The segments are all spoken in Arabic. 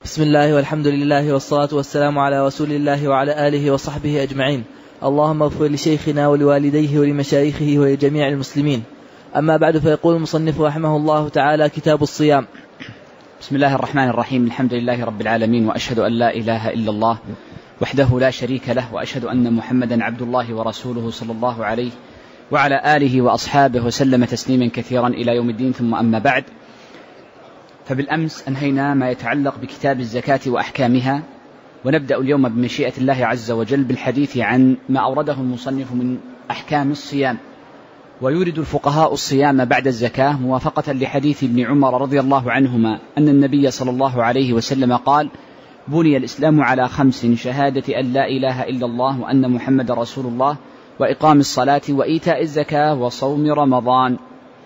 بسم الله والحمد لله والصلاة والسلام على رسول الله وعلى آله وصحبه أجمعين. اللهم اغفر لشيخنا ولوالديه ولمشايخه ولجميع المسلمين. أما بعد، فيقول المصنف رحمه الله تعالى: كتاب الصيام. بسم الله الرحمن الرحيم. الحمد لله رب العالمين، وأشهد أن لا إله إلا الله وحده لا شريك له، وأشهد أن محمدا عبد الله ورسوله صلى الله عليه وعلى آله وأصحابه وسلم تسليما كثيرا إلى يوم الدين. ثم أما بعد، فبالأمس أنهينا ما يتعلق بكتاب الزكاة وأحكامها، ونبدأ اليوم بمشيئة الله عز وجل بالحديث عن ما أورده المصنف من أحكام الصيام. ويورد الفقهاء الصيام بعد الزكاة موافقة لحديث ابن عمر رضي الله عنهما أن النبي صلى الله عليه وسلم قال: بني الإسلام على 5: شهادة أن لا إله إلا الله وأن محمد رسول الله، وإقام الصلاة، وإيتاء الزكاة، وصوم رمضان.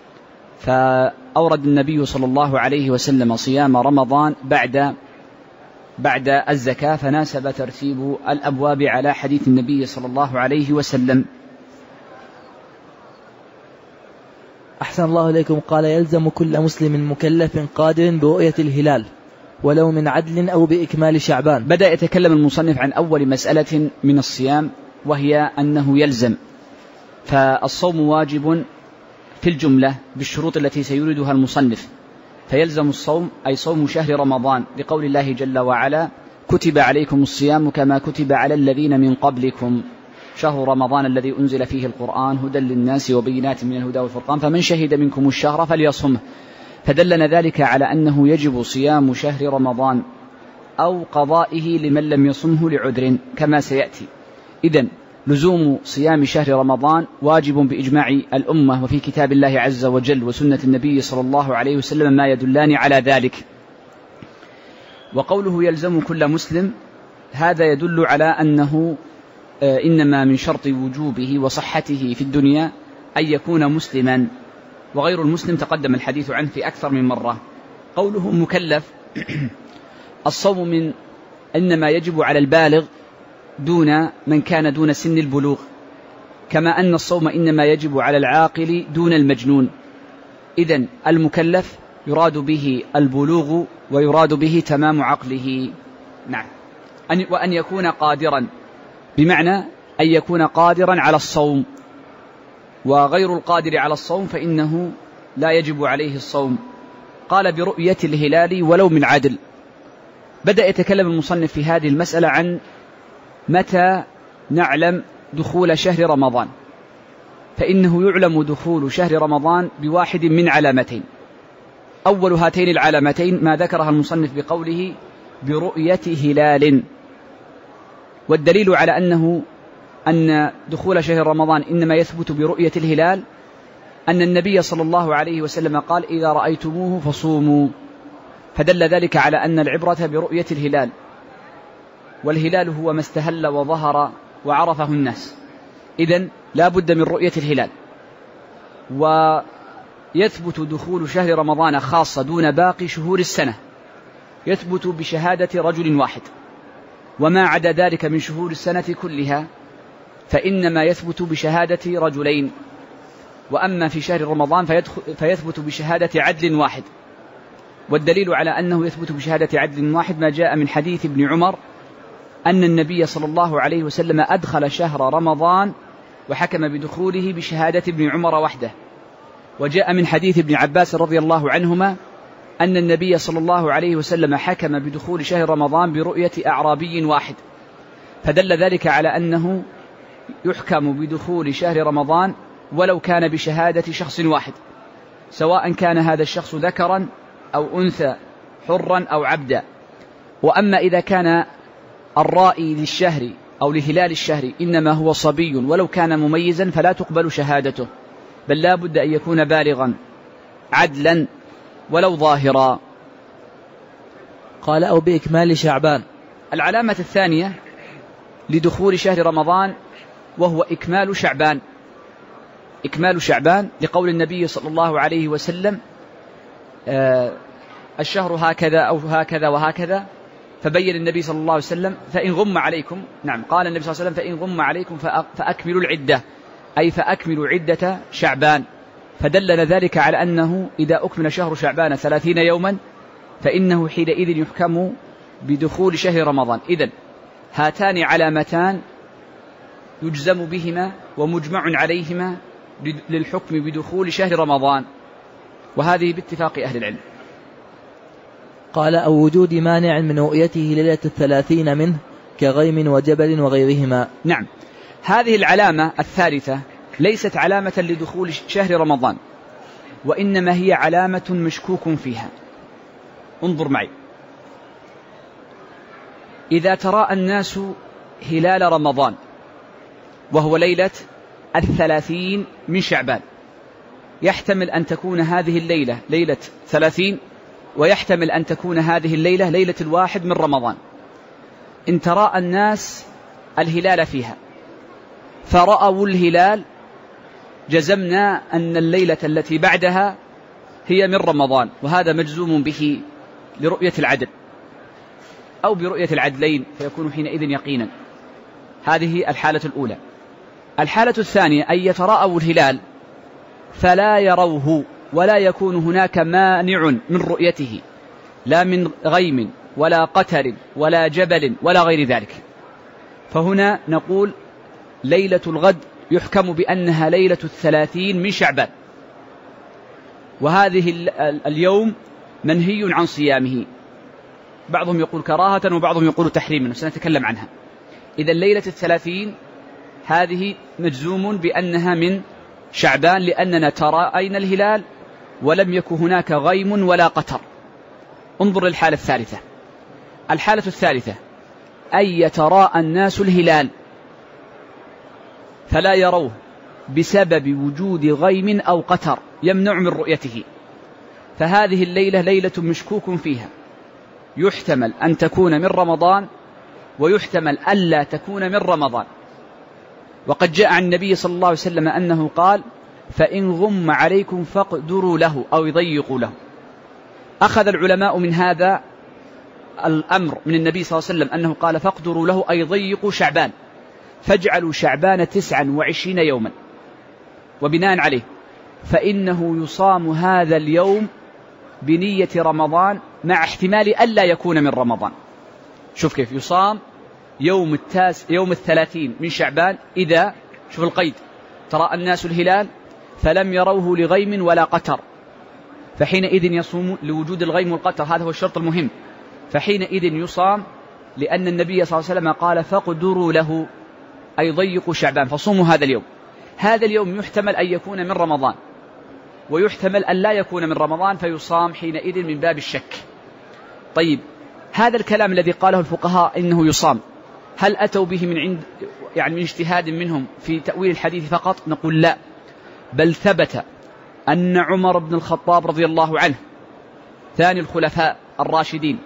فأورد النبي صلى الله عليه وسلم صيام رمضان بعد الزكاة، فناسب ترتيب الأبواب على حديث النبي صلى الله عليه وسلم. أحسن الله إليكم. قال: يلزم كل مسلم مكلف قادر برؤية الهلال ولو من عدل أو بإكمال شعبان. بدأ يتكلم المصنف عن أول مسألة من الصيام، وهي أنه يلزم. فالصوم واجب في الجملة بالشروط التي سيوردها المصنف، فيلزم الصوم أي صوم شهر رمضان، لقول الله جل وعلا: كتب عليكم الصيام كما كتب على الذين من قبلكم شهر رمضان الذي أنزل فيه القرآن هدى للناس وبينات من الهدى والفرقان فمن شهد منكم الشهر فليصمه. فدلنا ذلك على أنه يجب صيام شهر رمضان أو قضائه لمن لم يصمه لعذر كما سيأتي. إذن لزوم صيام شهر رمضان واجب بإجماع الأمة، وفي كتاب الله عز وجل وسنة النبي صلى الله عليه وسلم ما يدلان على ذلك. وقوله يلزم كل مسلم، هذا يدل على أنه إنما من شرط وجوبه وصحته في الدنيا أن يكون مسلما، وغير المسلم تقدم الحديث عنه في أكثر من مرة. قوله مكلف، الصوم من إنما يجب على البالغ دون من كان دون سن البلوغ، كما أن الصوم إنما يجب على العاقل دون المجنون. إذن المكلف يراد به البلوغ ويراد به تمام عقله. نعم. وأن يكون قادرا، بمعنى أن يكون قادرا على الصوم، وغير القادر على الصوم فإنه لا يجب عليه الصوم. قال: برؤية الهلال ولو من عدل. بدأ يتكلم المصنف في هذه المسألة عن متى نعلم دخول شهر رمضان، فإنه يعلم دخول شهر رمضان بواحد من علامتين. أول هاتين العلامتين ما ذكرها المصنف بقوله: برؤية هلال. والدليل على أن دخول شهر رمضان إنما يثبت برؤية الهلال أن النبي صلى الله عليه وسلم قال: إذا رأيتموه فصوموا. فدل ذلك على أن العبرة برؤية الهلال، والهلال هو ما استهل وظهر وعرفه الناس. إذن لا بد من رؤية الهلال. ويثبت دخول شهر رمضان خاصة دون باقي شهور السنة، يثبت بشهادة رجل واحد، وما عدا ذلك من شهور السنة كلها فإنما يثبت بشهادة رجلين. وأما في شهر رمضان فيثبت بشهادة عدل واحد. والدليل على أنه يثبت بشهادة عدل واحد ما جاء من حديث ابن عمر أن النبي صلى الله عليه وسلم أدخل شهر رمضان وحكم بدخوله بشهادة ابن عمر وحده. وجاء من حديث ابن عباس رضي الله عنهما أن النبي صلى الله عليه وسلم حكم بدخول شهر رمضان برؤية أعرابي واحد. فدل ذلك على أنه يحكم بدخول شهر رمضان ولو كان بشهادة شخص واحد، سواء كان هذا الشخص ذكرا أو أنثى، حرا أو عبدا. وأما إذا كان الرائي للشهر أو لهلال الشهر إنما هو صبي ولو كان مميزا فلا تقبل شهادته، بل لا بد أن يكون بالغا عدلا ولو ظاهرا. قال: أو بإكمال شعبان. العلامة الثانية لدخول شهر رمضان وهو إكمال شعبان. إكمال شعبان لقول النبي صلى الله عليه وسلم: الشهر هكذا أو هكذا وهكذا. فبين النبي صلى الله عليه وسلم: فإن غم عليكم. نعم، قال النبي صلى الله عليه وسلم: فإن غم عليكم فأكملوا العدة، أي فأكملوا عدة شعبان. فدلنا ذلك على أنه إذا أكمل شهر شعبان 30 يوما فإنه حينئذ يحكم بدخول شهر رمضان. إذن هاتان علامتان يجزم بهما ومجمع عليهما للحكم بدخول شهر رمضان، وهذه باتفاق أهل العلم. قال: أو وجود مانع من رؤيته ليلة 30 منه كغيم وجبل وغيرهما. نعم، هذه العلامة الثالثة ليست علامة لدخول شهر رمضان، وإنما هي علامة مشكوك فيها. انظر معي، إذا تراءى الناس هلال رمضان وهو ليلة 30 من شعبان، يحتمل أن تكون هذه الليلة ليلة 30، ويحتمل أن تكون هذه الليلة ليلة 1 من رمضان. إن تراءى الناس الهلال فيها فرأوا الهلال، جزمنا أن الليلة التي بعدها هي من رمضان، وهذا مجزوم به لرؤية العدل أو برؤية العدلين، فيكون حينئذ يقينا. هذه الحالة الأولى. الحالة الثانية أن يتراءوا الهلال فلا يروه، ولا يكون هناك مانع من رؤيته، لا من غيم ولا قتر ولا جبل ولا غير ذلك. فهنا نقول ليلة الغد يحكم بأنها ليلة 30 من شعبان، وهذه اليوم منهي عن صيامه. بعضهم يقول كراهة وبعضهم يقول تحريما، سنتكلم عنها. إذا ليلة 30 هذه مجزوم بأنها من شعبان، لأننا تراءينا الهلال ولم يكن هناك غيم ولا قتر. انظر للحالة الثالثة. الحالة الثالثة أن يتراءى الناس الهلال فلا يروه بسبب وجود غيم أو قتر يمنع من رؤيته، فهذه الليلة ليلة مشكوك فيها، يحتمل أن تكون من رمضان ويحتمل ألا تكون من رمضان. وقد جاء عن النبي صلى الله عليه وسلم أنه قال: فإن غم عليكم فاقدروا له أو يضيقوا له. أخذ العلماء من هذا الأمر من النبي صلى الله عليه وسلم أنه قال فاقدروا له أي ضيقوا شعبان، فاجعلوا شعبان 29 يوما، وبناء عليه فإنه يصام هذا اليوم بنية رمضان مع احتمال ألا يكون من رمضان. شوف كيف يصام يوم 30 من شعبان، إذا شوف القيد ترى الناس الهلال فلم يروه لغيم ولا قتر، فحينئذ يصوم لوجود الغيم والقتر، هذا هو الشرط المهم. فحينئذ يصام، لأن النبي صلى الله عليه وسلم قال فاقدروا له أي ضيقوا شعبان، فصوموا هذا اليوم. هذا اليوم يحتمل أن يكون من رمضان ويحتمل أن لا يكون من رمضان، فيصام حينئذ من باب الشك. طيب، هذا الكلام الذي قاله الفقهاء إنه يصام، هل أتوا به من عند من اجتهاد منهم في تأويل الحديث فقط؟ نقول لا، بل ثبت أن عمر بن الخطاب رضي الله عنه ثاني الخلفاء الراشدين،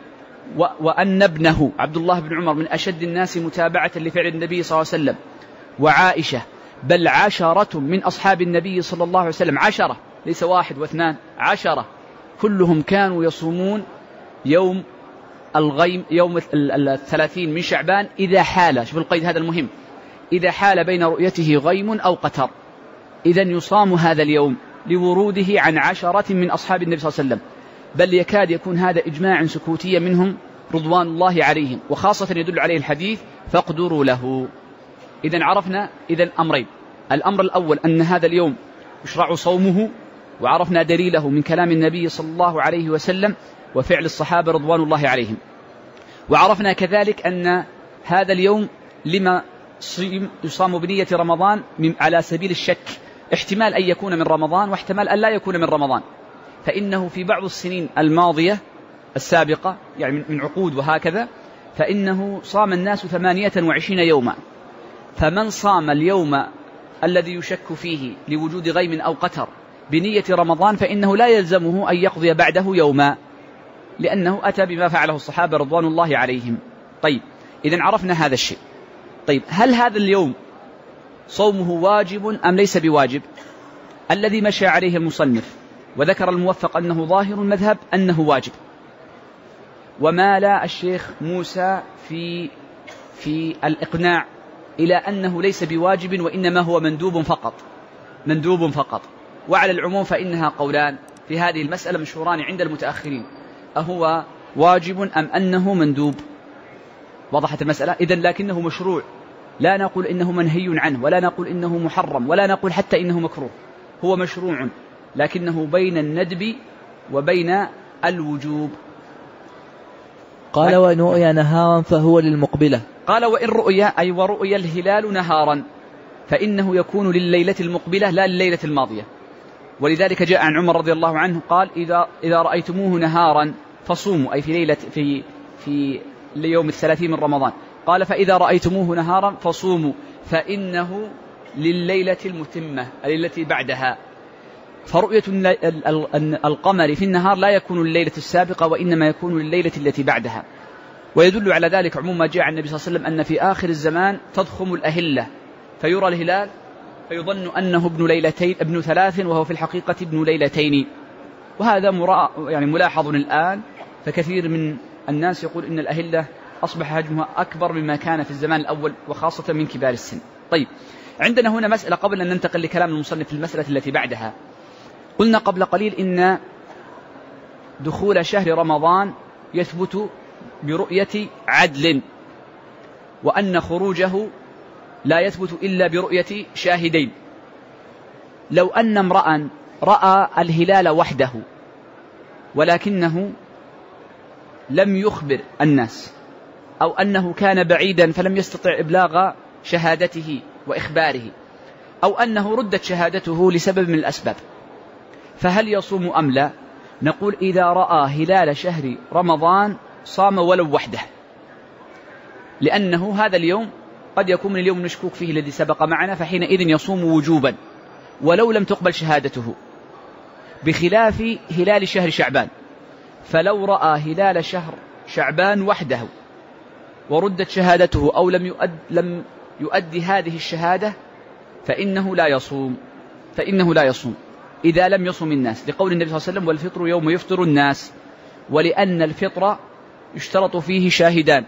وأن ابنه عبد الله بن عمر من أشد الناس متابعة لفعل النبي صلى الله عليه وسلم، وعائشة، بل 10 من أصحاب النبي صلى الله عليه وسلم، 10 ليس 1 و2، 10 كلهم كانوا يصومون يوم الغيم، يوم 30 من شعبان، إذا حال، شوف القيد هذا المهم، إذا حال بين رؤيته غيم أو قتر، إذن يصام هذا اليوم لوروده عن 10 من أصحاب النبي صلى الله عليه وسلم، بل يكاد يكون هذا إجماع سكوتيا منهم رضوان الله عليهم، وخاصة يدل عليه الحديث فاقدروا له. إذن عرفنا أمرين: الأمر الأول أن هذا اليوم يشرع صومه، وعرفنا دليله من كلام النبي صلى الله عليه وسلم وفعل الصحابة رضوان الله عليهم، وعرفنا كذلك أن هذا اليوم لما يصام بنية رمضان على سبيل الشك، احتمال أن يكون من رمضان واحتمال أن لا يكون من رمضان، فإنه في بعض السنين الماضية السابقة من عقود وهكذا، فإنه صام الناس 28 يوما، فمن صام اليوم الذي يشك فيه لوجود غيم أو قتر بنية رمضان فإنه لا يلزمه أن يقضي بعده يوما، لأنه أتى بما فعله الصحابة رضوان الله عليهم. طيب، إذن عرفنا هذا الشيء. طيب، هل هذا اليوم صومه واجب أم ليس بواجب؟ الذي مشى عليه المصنف وذكر الموفق أنه ظاهر المذهب أنه واجب، ومال الشيخ موسى في الإقناع إلى أنه ليس بواجب وإنما هو مندوب فقط. وعلى العموم فإنها قولان في هذه المسألة مشهوران عند المتأخرين: أهو واجب أم أنه مندوب؟ وضحت المسألة؟ إذن لكنه مشروع، لا نقول إنه منهي عنه، ولا نقول إنه محرم، ولا نقول حتى إنه مكروه، هو مشروع لكنه بين الندب وبين الوجوب. قال وإن رؤي نهارا فهو للمقبلة. قال وإن رؤي أي ورؤي الهلال نهارا فإنه يكون لليلة المقبلة لا لليلة الماضية. ولذلك جاء عن عمر رضي الله عنه قال إذا رأيتموه نهارا فصوموا، أي في ليلة في اليوم 30 من رمضان. قال فإذا رأيتموه نهارا فصوموا فإنه لليلة المتمة التي بعدها. فرؤية القمر في النهار لا يكون لليلة السابقة وإنما يكون لليلة التي بعدها. ويدل على ذلك عموم ما جاء عن النبي صلى الله عليه وسلم أن في آخر الزمان تضخم الأهلة فيرى الهلال فيظن أنه ابن 3 وهو في الحقيقة ابن ليلتين. وهذا ملاحظ الآن، فكثير من الناس يقول إن الأهلة أصبح حجمها أكبر مما كان في الزمان الأول وخاصة من كبار السن. طيب، عندنا هنا مسألة قبل أن ننتقل لكلام المصنف في المسألة التي بعدها. قلنا قبل قليل إن دخول شهر رمضان يثبت برؤية عدل، وأن خروجه لا يثبت إلا برؤية شاهدين. لو أن امرأ رأى الهلال وحده ولكنه لم يخبر الناس، أو أنه كان بعيدا فلم يستطع إبلاغ شهادته وإخباره، أو أنه ردت شهادته لسبب من الأسباب، فهل يصوم أم لا؟ نقول إذا رأى هلال شهر رمضان صام ولو وحده، لأنه هذا اليوم قد يكون من اليوم المشكوك فيه الذي سبق معنا، فحينئذ يصوم وجوبا ولو لم تقبل شهادته، بخلاف هلال شهر شعبان. فلو رأى هلال شهر شعبان وحده وردت شهادته أو لم يؤدي هذه الشهادة فإنه لا يصوم إذا لم يصم الناس، لقول النبي صلى الله عليه وسلم والفطر يوم يفطر الناس، ولأن الفطر يشترط فيه شاهدان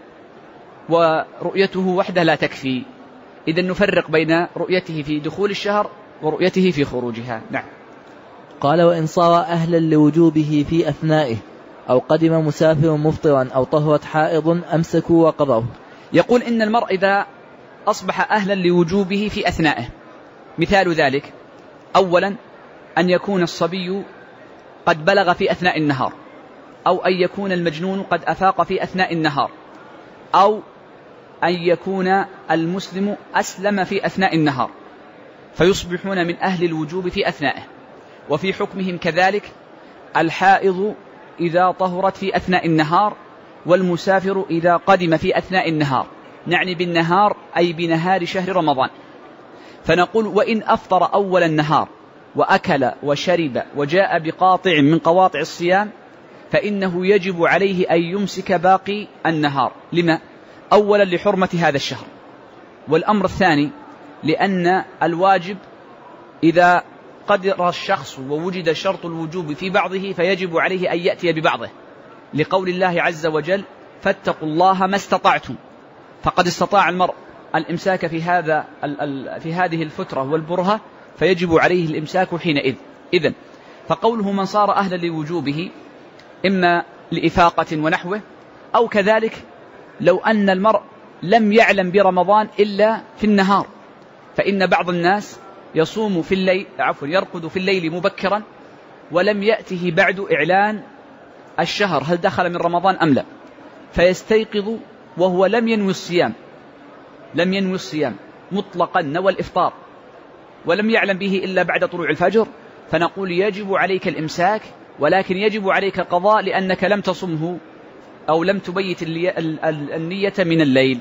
ورؤيته وحده لا تكفي. إذن نفرق بين رؤيته في دخول الشهر ورؤيته في خروجها. نعم. قال وإن صار أهلا لوجوبه في أثنائه أو قدم مسافر مفطرا أو طهرت حائض أمسكوا وقضوا. يقول إن المرء إذا أصبح أهلا لوجوبه في أثنائه، مثال ذلك أولا أن يكون الصبي قد بلغ في أثناء النهار، أو أن يكون المجنون قد أفاق في أثناء النهار، أو أن يكون المسلم أسلم في أثناء النهار، فيصبحون من أهل الوجوب في أثنائه. وفي حكمهم كذلك الحائض إذا طهرت في أثناء النهار، والمسافر إذا قدم في أثناء النهار، نعني بالنهار أي بنهار شهر رمضان. فنقول وإن أفطر أول النهار وأكل وشرب وجاء بقاطع من قواطع الصيام فإنه يجب عليه أن يمسك باقي النهار. لما؟ أولا لحرمة هذا الشهر، والأمر الثاني لأن الواجب إذا قدر الشخص ووجد شرط الوجوب في بعضه فيجب عليه أن يأتي ببعضه، لقول الله عز وجل فاتقوا الله ما استطعتم. فقد استطاع المرء الإمساك في هذه الفترة والبرهة فيجب عليه الإمساك حينئذ. إذن فقوله من صار أهلا لوجوبه إما لإفاقة ونحوه، أو كذلك لو أن المرء لم يعلم برمضان إلا في النهار، فإن بعض الناس يصوم في الليل يرقد في الليل مبكرا ولم يأته بعد إعلان الشهر هل دخل من رمضان أم لا، فيستيقظ وهو لم ينوي الصيام مطلقا، نوى الإفطار ولم يعلم به إلا بعد طلوع الفجر، فنقول يجب عليك الإمساك، ولكن يجب عليك القضاء لأنك لم تصمه أو لم تبيت النية من الليل.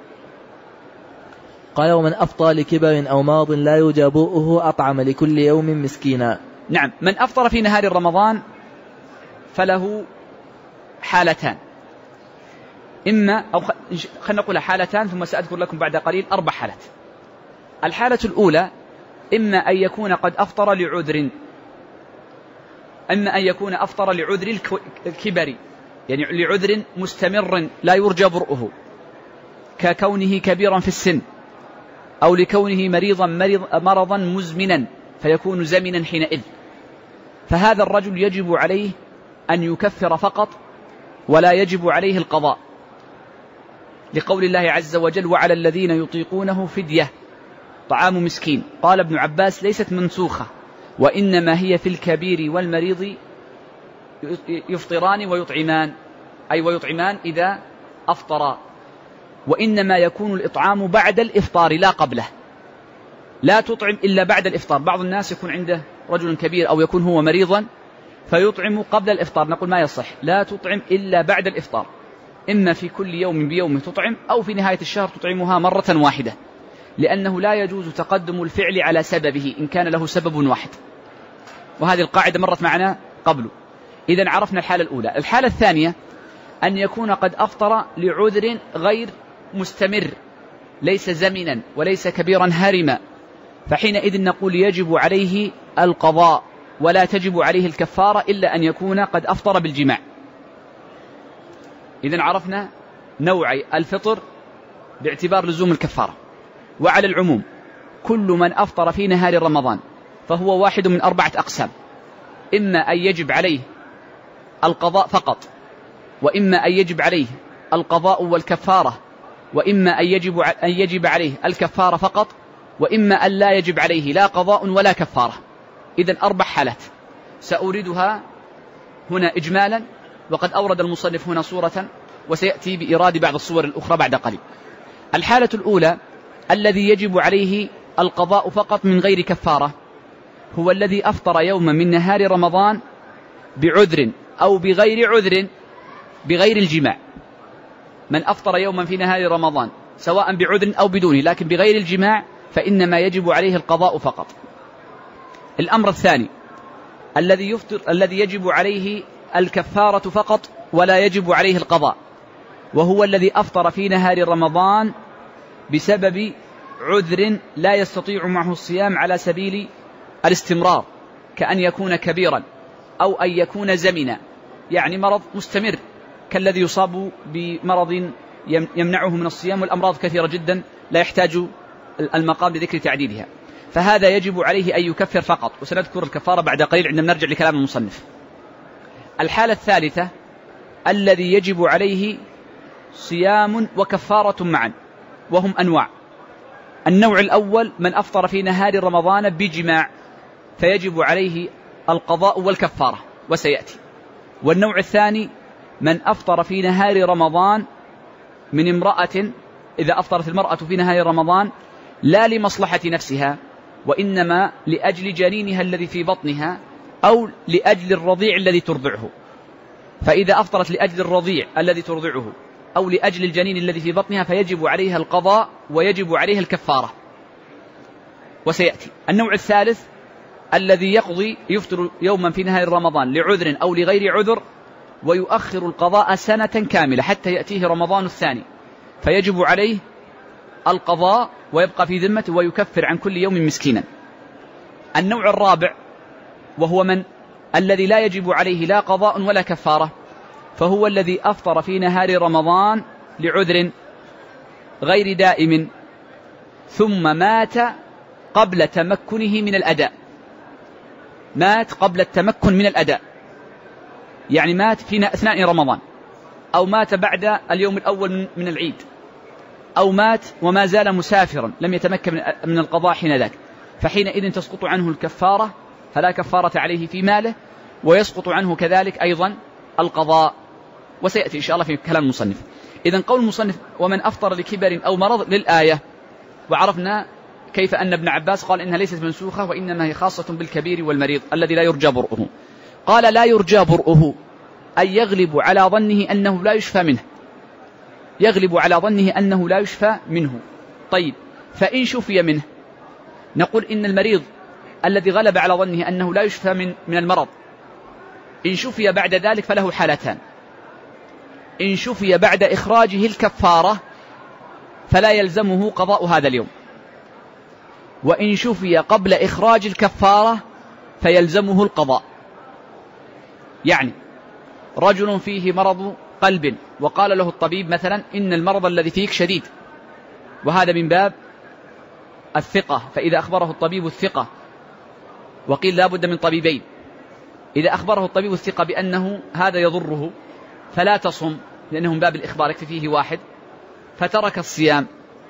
قال ومن أفطر لكبر أو مرض لا يرجى برؤه أطعم لكل يوم مسكينا. نعم، من أفطر في نهار رمضان فله حالتان، إما أو خلينا نقول حالتان ثم سأذكر لكم بعد قليل 4 حالات. الحالة الأولى إما أن يكون قد أفطر لعذر، أما أن يكون أفطر لعذر الكبر، يعني لعذر مستمر لا يرجى برؤه، ككونه كبيرا في السن، أو لكونه مرضا مزمنا فيكون زمنا حينئذ، فهذا الرجل يجب عليه أن يكفر فقط ولا يجب عليه القضاء، لقول الله عز وجل: وعلى الذين يطيقونه فدية طعام مسكين. قال ابن عباس: ليست منسوخة، وإنما هي في الكبير والمريض يفطران ويطعمان، أي ويطعمان إذا أفطرا، وإنما يكون الإطعام بعد الإفطار لا قبله. لا تطعم إلا بعد الإفطار. بعض الناس يكون عنده رجل كبير أو يكون هو مريضا فيطعم قبل الإفطار، نقول ما يصح، لا تطعم إلا بعد الإفطار، إما في كل يوم بيوم تطعم، أو في نهاية الشهر تطعمها مرة واحدة، لأنه لا يجوز تقدم الفعل على سببه إن كان له سبب واحد، وهذه القاعدة مرت معنا قبل. إذن عرفنا الحالة الأولى. الحالة الثانية أن يكون قد أفطر لعذر غير مستمر، ليس زمنا وليس كبيرا هارما، فحينئذ نقول يجب عليه القضاء ولا تجب عليه الكفارة إلا أن يكون قد أفطر بالجماع. إذن عرفنا نوعي الفطر باعتبار لزوم الكفارة. وعلى العموم كل من أفطر في نهار رمضان فهو واحد من 4 أقسام: إما أن يجب عليه القضاء فقط، وإما أن يجب عليه القضاء والكفارة، وإما أن يجب عليه الكفارة فقط، وإما أن لا يجب عليه لا قضاء ولا كفارة. إذن 4 حالات سأوردها هنا إجمالا، وقد أورد المصنف هنا صورة، وسيأتي بإيراد بعض الصور الأخرى بعد قليل. الحالة الأولى الذي يجب عليه القضاء فقط من غير كفارة هو الذي أفطر يوما من نهار رمضان بعذر أو بغير عذر، بغير الجماع. من أفطر يوما في نهار رمضان سواء بعذر أو بدونه لكن بغير الجماع فإنما يجب عليه القضاء فقط. الأمر الثاني الذي يجب عليه الكفارة فقط ولا يجب عليه القضاء، وهو الذي أفطر في نهار رمضان بسبب عذر لا يستطيع معه الصيام على سبيل الاستمرار، كأن يكون كبيرا أو أن يكون زمنا، يعني مرض مستمر كالذي يصاب بمرض يمنعه من الصيام، والأمراض كثيرة جدا لا يحتاج المقام لذكر تعديدها، فهذا يجب عليه أن يكفر فقط، وسنذكر الكفارة بعد قليل عندما نرجع لكلام المصنف. الحالة الثالثة الذي يجب عليه صيام وكفارة معا، وهم أنواع. النوع الأول من أفطر في نهار رمضان بجماع فيجب عليه القضاء والكفارة، وسيأتي. والنوع الثاني من أفطر في نهار رمضان من امرأة، إذا أفطرت المرأة في نهار رمضان لا لمصلحة نفسها وإنما لأجل جنينها الذي في بطنها أو لأجل الرضيع الذي ترضعه، فإذا أفطرت لأجل الرضيع الذي ترضعه أو لأجل الجنين الذي في بطنها فيجب عليها القضاء ويجب عليها الكفارة، وسيأتي. النوع الثالث الذي يفطر يوما في نهار رمضان لعذر أو لغير عذر ويؤخر القضاء سنة كاملة حتى يأتيه رمضان الثاني، فيجب عليه القضاء ويبقى في ذمته ويكفر عن كل يوم مسكينا. النوع الرابع وهو الذي لا يجب عليه لا قضاء ولا كفارة، فهو الذي أفطر في نهار رمضان لعذر غير دائم ثم مات قبل تمكنه من الأداء، مات قبل التمكن من الأداء، يعني مات في أثناء رمضان، أو مات بعد اليوم الأول من العيد، أو مات وما زال مسافرا لم يتمكن من القضاء حين ذاك، فحينئذ تسقط عنه الكفارة، فلا كفارة عليه في ماله، ويسقط عنه كذلك أيضا القضاء، وسيأتي إن شاء الله في كلام المصنف. إذن قول المصنف ومن أفطر لكبر أو مرض للآية، وعرفنا كيف أن ابن عباس قال إنها ليست منسوخة وإنما هي خاصة بالكبير والمريض الذي لا يرجى برؤه. قال لا يرجى برؤه أي يغلب على ظنه أنه لا يشفى منه، يغلب على ظنه أنه لا يشفى منه. طيب فإن شفي منه نقول إن المريض الذي غلب على ظنه أنه لا يشفى من المرض إن شفي بعد ذلك فله حالتان: إن شفي بعد إخراجه الكفارة فلا يلزمه قضاء هذا اليوم، وإن شفي قبل إخراج الكفارة فيلزمه القضاء. يعني رجل فيه مرض قلب وقال له الطبيب مثلا إن المرض الذي فيك شديد، وهذا من باب الثقة، فإذا أخبره الطبيب الثقة، وقيل لا بد من طبيبين، إذا أخبره الطبيب الثقة بأنه هذا يضره فلا تصم، لأنه من باب الإخبار يكفي فيه واحد، فترك الصيام،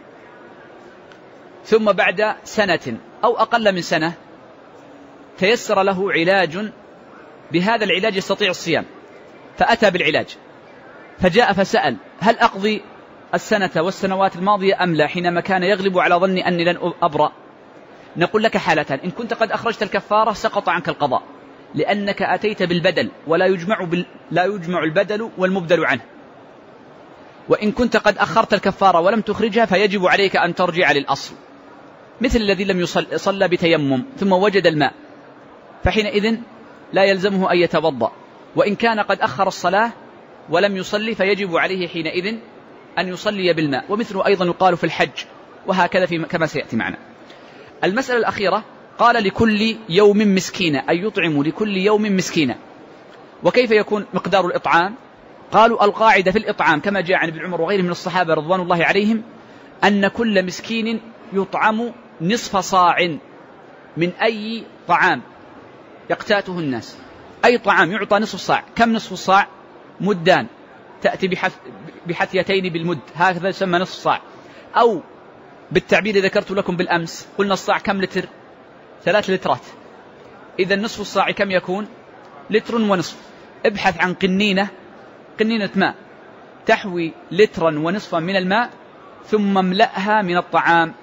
ثم بعد سنة أو أقل من سنة تيسر له علاج، بهذا العلاج يستطيع الصيام، فأتى بالعلاج، فجاء فسأل: هل أقضي السنة والسنوات الماضية أم لا، حينما كان يغلب على ظني أني لن أبرأ؟ نقول لك حالتان: إن كنت قد أخرجت الكفارة سقط عنك القضاء، لأنك أتيت بالبدل، ولا لا يجمع البدل والمبدل عنه. وإن كنت قد أخرت الكفارة ولم تخرجها فيجب عليك أن ترجع للأصل، مثل الذي لم يصلى بتيمم ثم وجد الماء، فحينئذ لا يلزمه أن يتوضأ. وإن كان قد أخر الصلاة ولم يصلي فيجب عليه حينئذ أن يصلي بالماء، ومثله أيضا يقال في الحج، وهكذا كما سيأتي معنا. المسألة الأخيرة قال: لكل يوم مسكينة، أي يطعم لكل يوم مسكينة. وكيف يكون مقدار الإطعام؟ قالوا: القاعدة في الإطعام كما جاء عن ابن عمر وغيره من الصحابة رضوان الله عليهم أن كل مسكين يطعم نصف صاع من أي طعام يقتاته الناس، أي طعام يعطى نصف صاع. كم نصف الصاع؟ مدان، تأتي بحثيتين بالمد، هكذا يسمى نصف صاع. أو بالتعبير ذكرت لكم بالأمس، قلنا الصاع كم لتر؟ 3 لترات. إذا نصف الصاع كم يكون؟ لتر ونصف. ابحث عن قنينة ماء تحوي لترا ونصفا من الماء، ثم املأها من الطعام،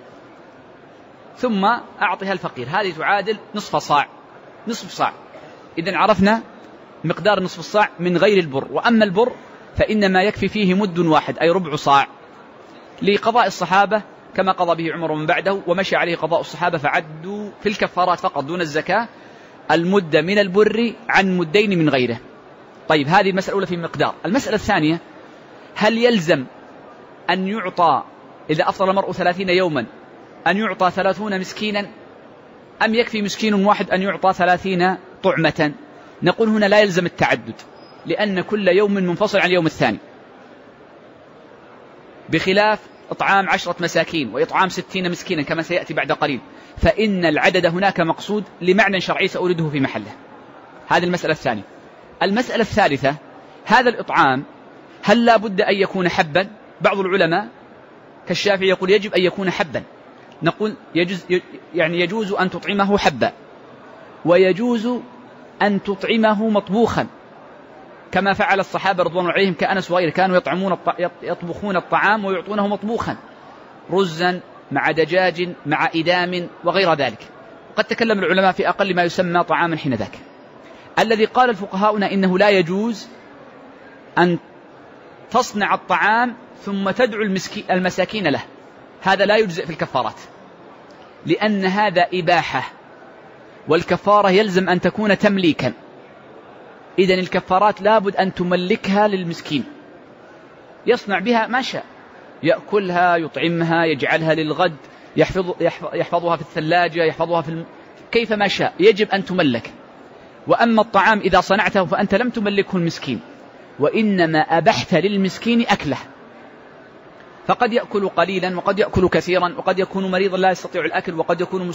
ثم أعطها الفقير، هذه تعادل نصف صاع. إذن عرفنا مقدار نصف الصاع من غير البر. وأما البر فإنما يكفي فيه مد واحد، أي ربع صاع، لقضاء الصحابة كما قضى به عمر من بعده، ومشى عليه قضاء الصحابة، فعدوا في الكفارات فقط دون الزكاة المد من البر عن مدين من غيره. طيب، هذه المسألة الأولى في المقدار. المسألة الثانية: هل يلزم أن يعطى إذا أفطر المرء 30 يوما أن يعطى 30 مسكينا، أم يكفي مسكين واحد أن يعطى 30 طعمة؟ نقول هنا لا يلزم التعدد، لأن كل يوم منفصل عن اليوم الثاني، بخلاف إطعام 10 مساكين وإطعام 60 مسكينا كما سيأتي بعد قليل، فإن العدد هناك مقصود لمعنى شرعي سأورده في محله. هذه المسألة الثانية. المسألة الثالثة: هذا الإطعام هل لا بد أن يكون حبا؟ بعض العلماء كالشافعي يقول يجب أن يكون حبا. نقول يجوز أن تطعمه حبا، ويجوز أن تطعمه مطبوخا، كما فعل الصحابة رضوان الله عليهم كأنس وغيره، كانوا يطبخون الطعام ويعطونه مطبوخا، رزا مع دجاج مع إدام وغير ذلك. وقد تكلم العلماء في أقل ما يسمى طعاما حين ذاك. الذي قال الفقهاء إنه لا يجوز أن تصنع الطعام ثم تدعو المساكين له، هذا لا يجزئ في الكفارات، لأن هذا إباحة، والكفارة يلزم أن تكون تمليكا. إذن الكفارات لابد أن تملكها للمسكين، يصنع بها ما شاء، يأكلها، يطعمها، يجعلها للغد، يحفظها في الثلاجة، يحفظها كيف ما شاء، يجب أن تملك. وأما الطعام إذا صنعته فأنت لم تملكه المسكين، وإنما أبحت للمسكين أكله، فقد يأكل قليلا وقد يأكل كثيرا، وقد يكون مريضا لا يستطيع الأكل، وقد يكون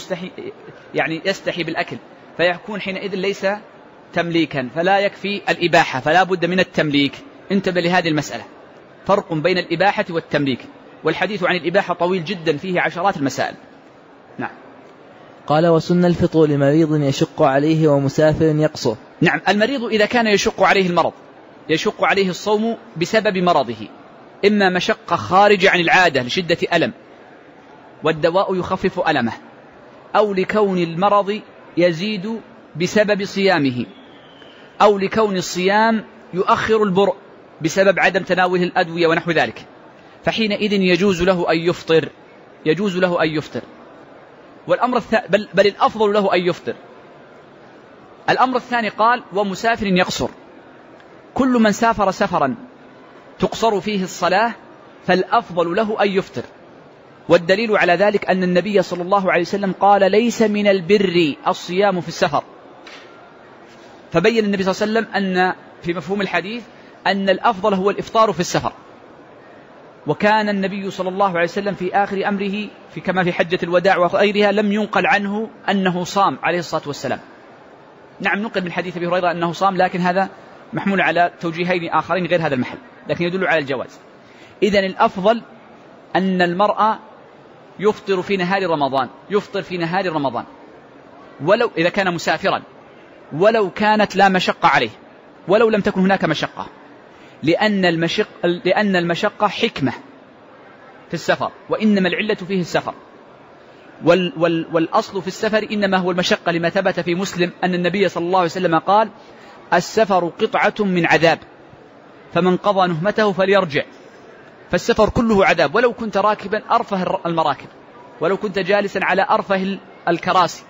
يستحي بالأكل، فيكون حينئذ ليس تمليكا، فلا يكفي الإباحة، فلا بد من التمليك. انتبه لهذه المسألة، فرق بين الإباحة والتمليك، والحديث عن الإباحة طويل جدا فيه عشرات المسائل. نعم. قال: وسن الفطر لمريض يشق عليه ومسافر يقصر. نعم، المريض إذا كان يشق عليه المرض، يشق عليه الصوم بسبب مرضه، إما مشقة خارجة عن العادة لشدة ألم والدواء يخفف ألمه، أو لكون المرض يزيد بسبب صيامه، أو لكون الصيام يؤخر البرء بسبب عدم تناوله الأدوية ونحو ذلك، فحينئذ يجوز له أن يفطر. والأمر بل الأفضل له أن يفطر. الأمر الثاني قال: ومسافر يقصر. كل من سافر سفرا تقصر فيه الصلاة فالأفضل له أن يفطر. والدليل على ذلك أن النبي صلى الله عليه وسلم قال: ليس من البر الصيام في السفر. فبين النبي صلى الله عليه وسلم أن في مفهوم الحديث أن الأفضل هو الإفطار في السفر. وكان النبي صلى الله عليه وسلم في آخر أمره كما في حجة الوداع وغيرها لم ينقل عنه أنه صام عليه الصلاة والسلام. نعم، نقل من حديث أبي هريرة أنه صام، لكن هذا محمول على توجيهين آخرين غير هذا المحل، لكن يدل على الجواز. إذن الأفضل أن المرأة يفطر في نهار رمضان ولو إذا كان مسافرا، ولو كانت لا مشقة عليه، ولو لم تكن هناك مشقة، لأن المشقة حكمة في السفر، وإنما العلة فيه السفر، والأصل في السفر إنما هو المشقة، لما ثبت في مسلم أن النبي صلى الله عليه وسلم قال: السفر قطعة من عذاب، فمن قضى نهمته فليرجع. فالسفر كله عذاب، ولو كنت راكبا أرفه المراكب، ولو كنت جالسا على أرفه الكراسي،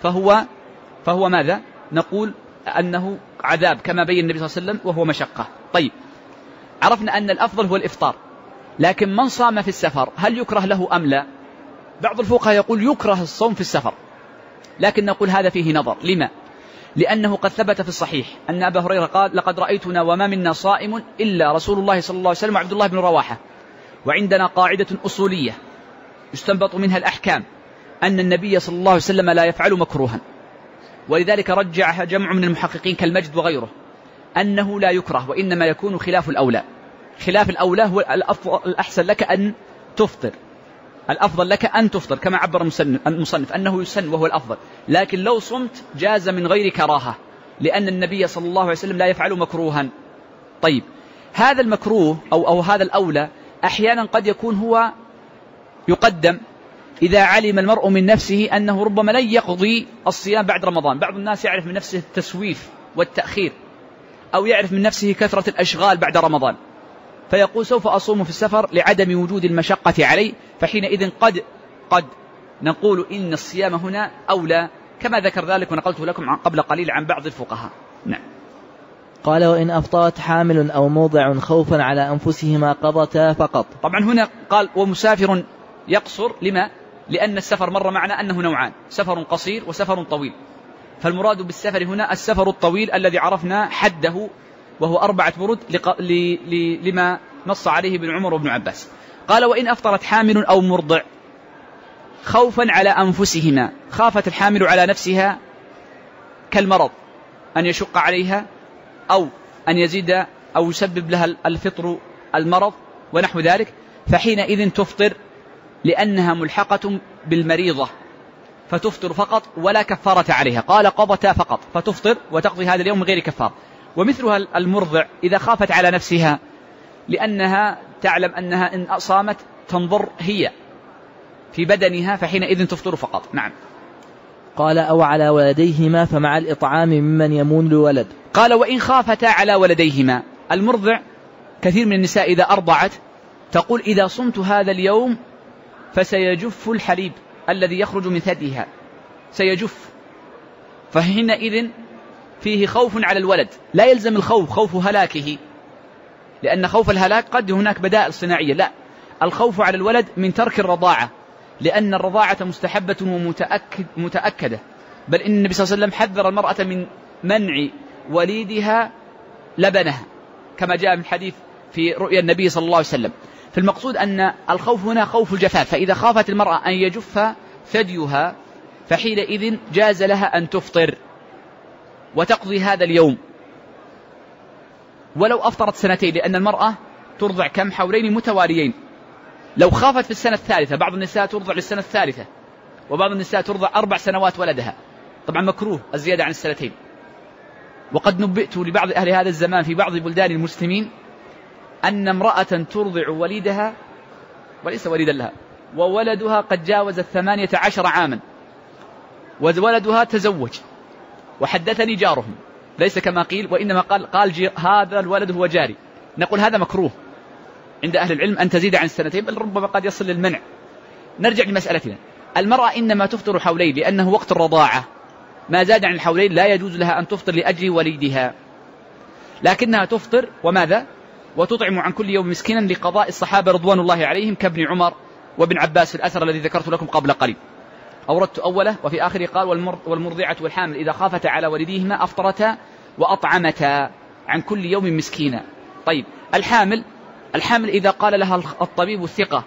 فهو ماذا؟ نقول أنه عذاب كما بين النبي صلى الله عليه وسلم، وهو مشقة. طيب، عرفنا أن الأفضل هو الإفطار، لكن من صام في السفر هل يكره له أم لا؟ بعض الفقهاء يقول يكره الصوم في السفر، لكن نقول هذا فيه نظر. لما؟ لأنه قد ثبت في الصحيح أن أبا هريرة قال: لقد رأيتنا وما منا صائم إلا رسول الله صلى الله عليه وسلم وعبد الله بن رواحة. وعندنا قاعدة أصولية يستنبط منها الأحكام، أن النبي صلى الله عليه وسلم لا يفعل مكروها، ولذلك رجعها جمع من المحققين كالمجد وغيره أنه لا يكره، وإنما يكون خلاف الأولى. خلاف الأولى هو الأحسن لك أن تفطر، الأفضل لك أن تفطر، كما عبر المصنف أنه يسن وهو الأفضل، لكن لو صمت جاز من غير كراهة، لأن النبي صلى الله عليه وسلم لا يفعل مكروها. طيب، هذا المكروه أو هذا الأولى أحيانا قد يكون هو يقدم إذا علم المرء من نفسه أنه ربما لن يقضي الصيام بعد رمضان. بعض الناس يعرف من نفسه التسويف والتأخير، أو يعرف من نفسه كثرة الأشغال بعد رمضان، فيقول سوف أصوم في السفر لعدم وجود المشقة عليه، فحينئذ قد نقول إن الصيام هنا أولى، كما ذكر ذلك ونقلته لكم قبل قليل عن بعض الفقهاء. نعم. قال: وإن أفطرت حامل أو موضع خوفا على أنفسهما قضتا فقط. طبعا هنا قال ومسافر يقصر. لما؟ لأن السفر مر معنا أنه نوعان: سفر قصير وسفر طويل، فالمراد بالسفر هنا السفر الطويل الذي عرفنا حده وهو 4 برد لما نص عليه ابن عمر وابن عباس. قال: وإن أفطرت حامل أو مرضع خوفا على أنفسهما، خافت الحامل على نفسها كالمرض أن يشق عليها، أو أن يزيد أو يسبب لها الفطر المرض ونحو ذلك، فحينئذ تفطر، لأنها ملحقة بالمريضة، فتفطر فقط ولا كفارة عليها. قال: قضتا فقط، فتفطر وتقضي هذا اليوم من غير كفارة. ومثلها المرضع إذا خافت على نفسها، لأنها تعلم أنها إن أصامت تنضر هي في بدنها، فحينئذ تفطر فقط. نعم. قال: أو على ولديهما فمع الإطعام ممن يمون الولد. قال: وإن خافتا على ولديهما. المرضع كثير من النساء إذا أرضعت تقول: إذا صمت هذا اليوم فسيجف الحليب الذي يخرج من ثديها، سيجف، فحينئذ فيه خوف على الولد. لا يلزم الخوف خوف هلاكه، لأن خوف الهلاك قد هناك بدائل صناعية، لا، الخوف على الولد من ترك الرضاعة، لأن الرضاعة مستحبة ومتأكدة، بل إن النبي صلى الله عليه وسلم حذر المرأة من منع وليدها لبنها، كما جاء من الحديث في رؤيا النبي صلى الله عليه وسلم. فالمقصود أن الخوف هنا خوف الجفاف، فإذا خافت المرأة أن يجف ثديها فحينئذ جاز لها أن تفطر وتقضي هذا اليوم ولو أفطرت 2، لأن المرأة ترضع كم؟ حولين متواليين. لو خافت في السنة الثالثة، بعض النساء ترضع للسنة الثالثة، وبعض النساء ترضع 4 سنوات ولدها، طبعا مكروه الزيادة عن 2. وقد نبئت لبعض أهل هذا الزمان في بعض بلدان المسلمين أن امرأة ترضع وليدها وليس وليدا لها، وولدها قد جاوز 18 عاما، وولدها تزوج، وحدثني جارهم ليس كما قيل، وإنما قال هذا الولد هو جاري. نقول هذا مكروه عند أهل العلم أن تزيد عن 2، بل ربما قد يصل للمنع. نرجع لمسألتنا. المرأة إنما تفطر حولين لأنه وقت الرضاعة، ما زاد عن الحولين لا يجوز لها أن تفطر لأجل وليدها، لكنها تفطر وماذا؟ وتطعم عن كل يوم مسكينا لقضاء الصحابة رضوان الله عليهم كابن عمر وابن عباس في الأثر الذي ذكرت لكم قبل قليل. أوردت أوله، وفي آخره قال: والمرضعة والحامل إذا خافتا على ولديهما أفطرتا وأطعمتا عن كل يوم مسكينا. طيب، الحامل إذا قال لها الطبيب الثقة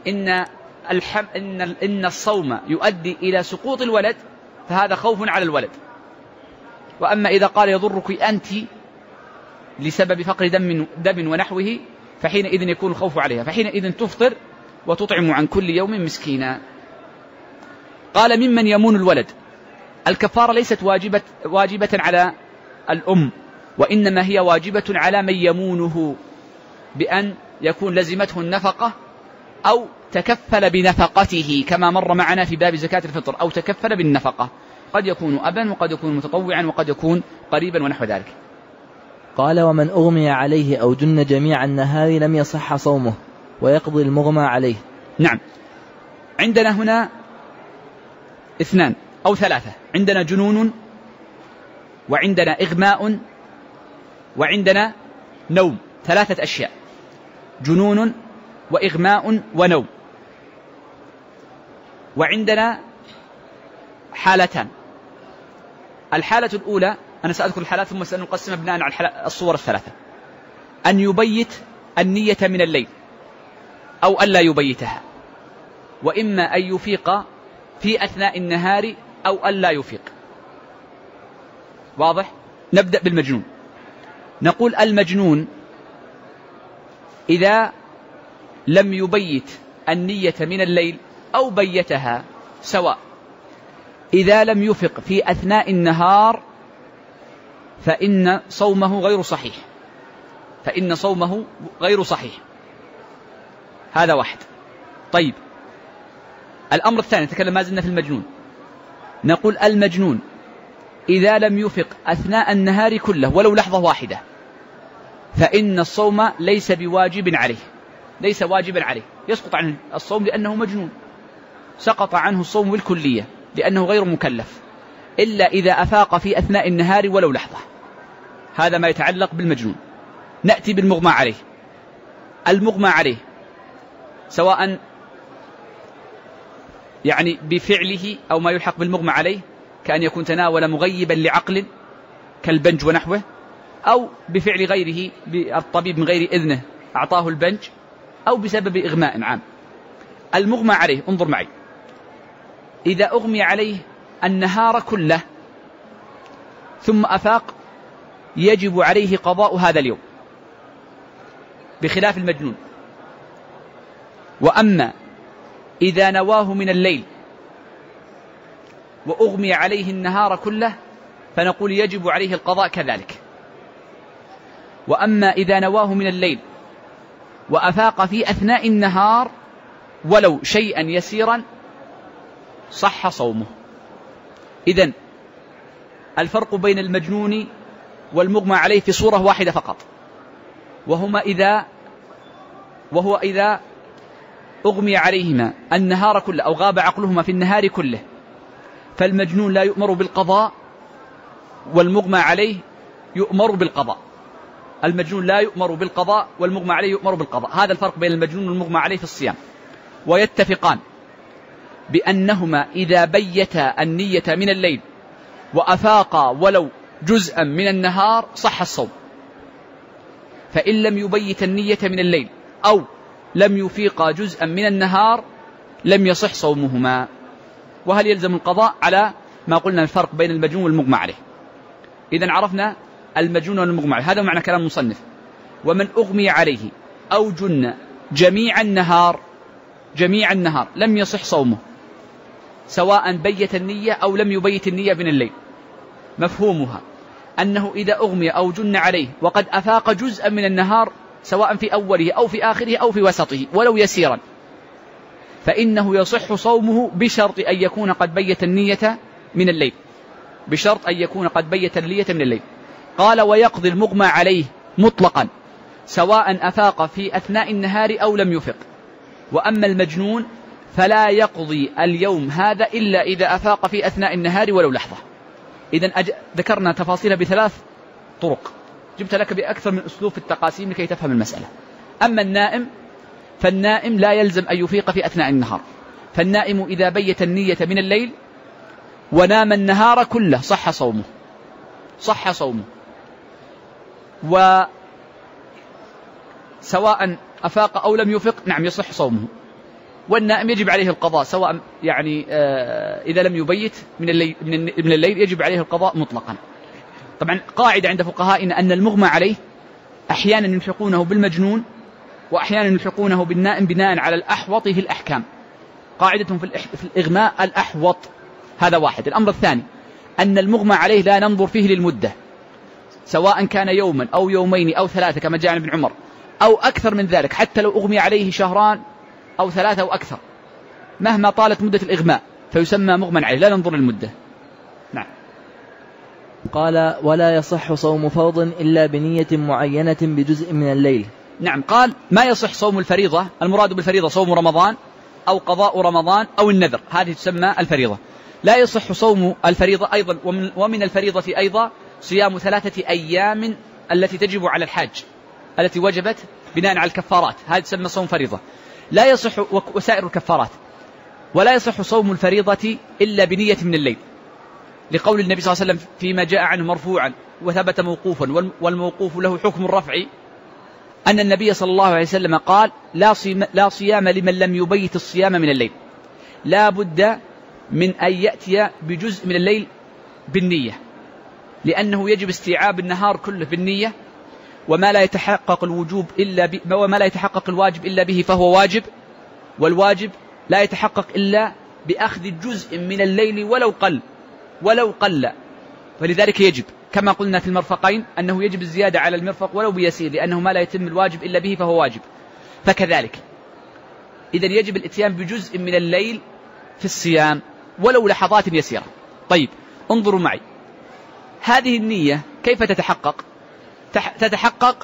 إن الصوم يؤدي إلى سقوط الولد، فهذا خوف على الولد. وأما إذا قال يضرك أنت لسبب فقر دم ونحوه، فحينئذ يكون الخوف عليها، فحينئذ تفطر وتطعم عن كل يوم مسكينا. قال ممن يمون الولد. الكفارة ليست واجبة على الأم، وإنما هي واجبة على من يمونه، بأن يكون لزمته النفقة أو تكفل بنفقته، كما مر معنا في باب زكاة الفطر، أو تكفل بالنفقة، قد يكون أبا وقد يكون متطوعا وقد يكون قريبا ونحو ذلك. قال ومن أغمي عليه أو جن جميع النهار لم يصح صومه ويقضي المغمى عليه. نعم، عندنا هنا اثنان أو ثلاثة، عندنا جنون، وعندنا إغماء، وعندنا نوم، ثلاثة أشياء: جنون وإغماء ونوم. وعندنا حالتان. الحالة الأولى، أنا سأذكر الحالات ثم سنقسم بناء على الصور الثلاثة: أن يبيت النية من الليل أو ألا يبيتها، وإما أن يفيق في أثناء النهار أو ألا يفيق. واضح؟ نبدأ بالمجنون. نقول المجنون إذا لم يبيت النية من الليل أو بيتها سواء، إذا لم يفق في أثناء النهار فإن صومه غير صحيح، فإن صومه غير صحيح. هذا واحد. طيب، الأمر الثاني، نتكلم ما زلنا في المجنون. نقول المجنون إذا لم يفق أثناء النهار كله ولو لحظة واحدة فإن الصوم ليس بواجب عليه، ليس واجبا عليه، يسقط عنه الصوم لأنه مجنون، سقط عنه الصوم بالكلية لأنه غير مكلف، إلا إذا أفاق في أثناء النهار ولو لحظة. هذا ما يتعلق بالمجنون. نأتي بالمغمى عليه. المغمى عليه سواء يعني بفعله أو ما يلحق بالمغمى عليه، كأن يكون تناول مغيبا لعقل كالبنج ونحوه، أو بفعل غيره بالطبيب من غير إذنه أعطاه البنج، أو بسبب إغماء عام. المغمى عليه، انظر معي، إذا أغمي عليه النهار كله ثم أفاق يجب عليه قضاء هذا اليوم بخلاف المجنون. وأما إذا نواه من الليل وأغمي عليه النهار كله فنقول يجب عليه القضاء كذلك. وأما إذا نواه من الليل وأفاق في أثناء النهار ولو شيئا يسيرا صح صومه. إذن الفرق بين المجنون والمغمى عليه في صورة واحدة فقط، وهو إذا أغمي عليهما النهار كله أو غاب عقلهما في النهار كله فالمجنون لا يؤمر بالقضاء والمغمى عليه يؤمر بالقضاء. المجنون لا يؤمر بالقضاء والمغمى عليه يؤمر بالقضاء. هذا الفرق بين المجنون والمغمى عليه في الصيام. ويتفقان بأنهما إذا بيتا النية من الليل وأفاقا ولو جزءا من النهار صح الصوم. فإن لم يبيت النية من الليل أو لم يفيقا جزءا من النهار لم يصح صومهما. وهل يلزم القضاء على ما قلنا الفرق بين المجنون والمغمى عليه؟ إذن عرفنا المجنون والمغمى عليه. هذا معنى كلام المصنف. ومن أغمي عليه أو جن جميع النهار لم يصح صومه سواء بيت النية أو لم يبيت النية من الليل. مفهومها أنه إذا أغمي أو جن عليه وقد أفاق جزءا من النهار سواء في أوله أو في آخره أو في وسطه ولو يسيرا فإنه يصح صومه بشرط أن يكون قد بيت النية من الليل، بشرط أن يكون قد بيت النية من الليل. قال ويقضي المغمى عليه مطلقا سواء أفاق في أثناء النهار أو لم يفق. وأما المجنون فلا يقضي اليوم هذا إلا إذا أفاق في أثناء النهار ولو لحظة. إذن ذكرنا تفاصيل بثلاث طرق، جبت لك بأكثر من أسلوب في التقاسيم لكي تفهم المسألة. أما النائم فالنائم لا يلزم أن يفيق في أثناء النهار، فالنائم إذا بيت النية من الليل ونام النهار كله صح صومه. وسواء أفاق أو لم يفق نعم يصح صومه. والنائم يجب عليه القضاء سواء يعني إذا لم يبيت من الليل يجب عليه القضاء مطلقا. طبعا قاعدة عند فقهائنا أن المغمى عليه أحيانا يلحقونه بالمجنون، وأحيانا يلحقونه بالنائم بناء على الأحوط في الأحكام. قاعدة في الإغماء الأحوط، هذا واحد. الأمر الثاني أن المغمى عليه لا ننظر فيه للمدة، سواء كان يوما أو يومين أو ثلاثة كما جاء عن ابن عمر، أو أكثر من ذلك، حتى لو أغمي عليه شهران أو ثلاثة أو أكثر، مهما طالت مدة الإغماء فيسمى مغمى عليه، لا ننظر للمدة. نعم. قال: ولا يصح صوم فرض إلا بنية معينة بجزء من الليل. نعم. قال: ما يصح صوم الفريضة، المراد بالفريضة صوم رمضان أو قضاء رمضان أو النذر، هذه تسمى الفريضة. لا يصح صوم الفريضة أيضا، ومن الفريضة أيضا صيام 3 أيام التي تجب على الحاج، التي وجبت بناء على الكفارات، هذه تسمى صوم فريضة. لا يصح وسائر الكفارات. ولا يصح صوم الفريضة إلا بنية من الليل، لقول النبي صلى الله عليه وسلم فيما جاء عنه مرفوعا وثبت موقوفا، والموقوف له حكم الرفع، أن النبي صلى الله عليه وسلم قال: لا صيام لمن لم يبيت الصيام من الليل. لا بد من أن يأتي بجزء من الليل بالنية، لأنه يجب استيعاب النهار كله بالنية، وما لا يتحقق الواجب إلا به فهو واجب، والواجب لا يتحقق إلا بأخذ جزء من الليل ولو قل. فلذلك يجب كما قلنا في المرفقين أنه يجب الزيادة على المرفق ولو بيسير، لأنه ما لا يتم الواجب إلا به فهو واجب. فكذلك إذا يجب الاتيان بجزء من الليل في الصيام ولو لحظات يسيرة. طيب، انظروا معي، هذه النية كيف تتحقق؟ تتحقق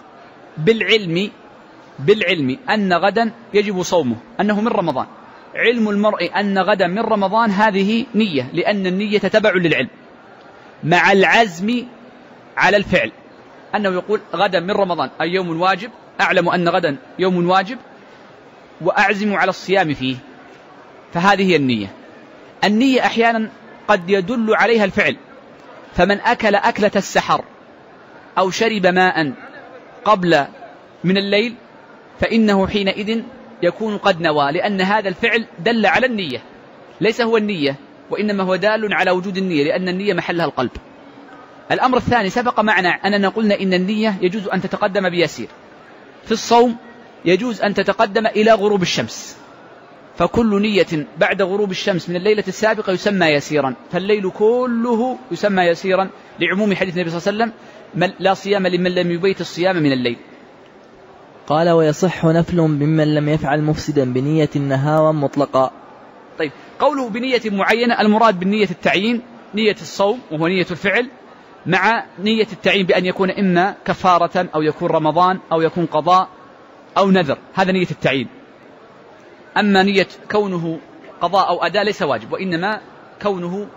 بالعلم أن غدا يجب صومه، أنه من رمضان. علم المرء أن غدا من رمضان هذه نية، لأن النية تتبع للعلم، مع العزم على الفعل، أنه يقول غدا من رمضان أي يوم واجب، أعلم أن غدا يوم واجب وأعزم على الصيام فيه، فهذه هي النية. النية أحيانا قد يدل عليها الفعل، فمن أكل أكلة السحر أو شرب ماء قبل من الليل فإنه حينئذ يكون قد نوى، لأن هذا الفعل دل على النية، ليس هو النية، وإنما هو دال على وجود النية، لأن النية محلها القلب. الأمر الثاني، سبق معنا أننا قلنا إن النية يجوز أن تتقدم بيسير. في الصوم يجوز أن تتقدم إلى غروب الشمس، فكل نية بعد غروب الشمس من الليلة السابقة يسمى يسيرا، فالليل كله يسمى يسيرا، لعموم حديث النبي صلى الله عليه وسلم: لا صيام لمن لم يبيت الصيام من الليل. قال: ويصح نفل ممن لم يفعل مفسدا بنية نهارا مطلقا. طيب، قوله بنية معينة، المراد بالنية التعيين، نية الصوم وهو نية الفعل، مع نية التعيين بأن يكون إما كفارة أو يكون رمضان أو يكون قضاء أو نذر، هذا نية التعيين. أما نية كونه قضاء أو أداء ليس واجب، وإنما كونه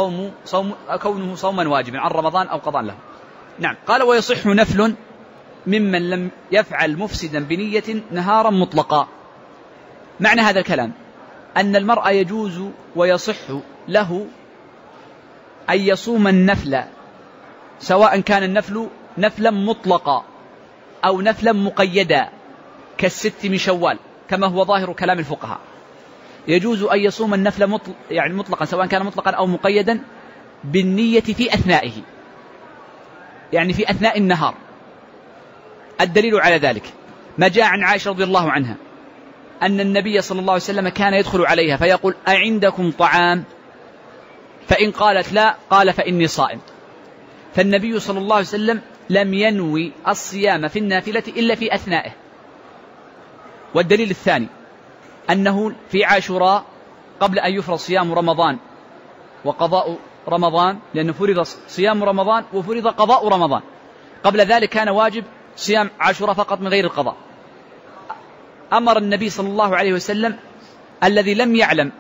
صوما واجبا عن رمضان أو قضاء له. نعم. قال: ويصح نفل ممن لم يفعل مفسدا بنية نهارا مطلقا. معنى هذا الكلام أن المرء يجوز ويصح له أن يصوم النفل، سواء كان النفل نفلا مطلقا أو نفلا مقيدا كالست من شوال، كما هو ظاهر كلام الفقهاء. يجوز أن يصوم النفل يعني مطلقا، سواء كان مطلقا أو مقيدا، بالنية في أثنائه، يعني في أثناء النهار. الدليل على ذلك ما جاء عن عائشة رضي الله عنها أن النبي صلى الله عليه وسلم كان يدخل عليها فيقول: أعندكم طعام؟ فإن قالت لا، قال: فإني صائم. فالنبي صلى الله عليه وسلم لم ينوي الصيام في النافلة إلا في أثنائه. والدليل الثاني أنه في عاشوراء قبل أن يفرض صيام رمضان وقضاء رمضان، لأنه فرض صيام رمضان وفرض قضاء رمضان، قبل ذلك كان واجب صيام عاشوراء فقط من غير القضاء. أمر النبي صلى الله عليه وسلم الذي لم يعلم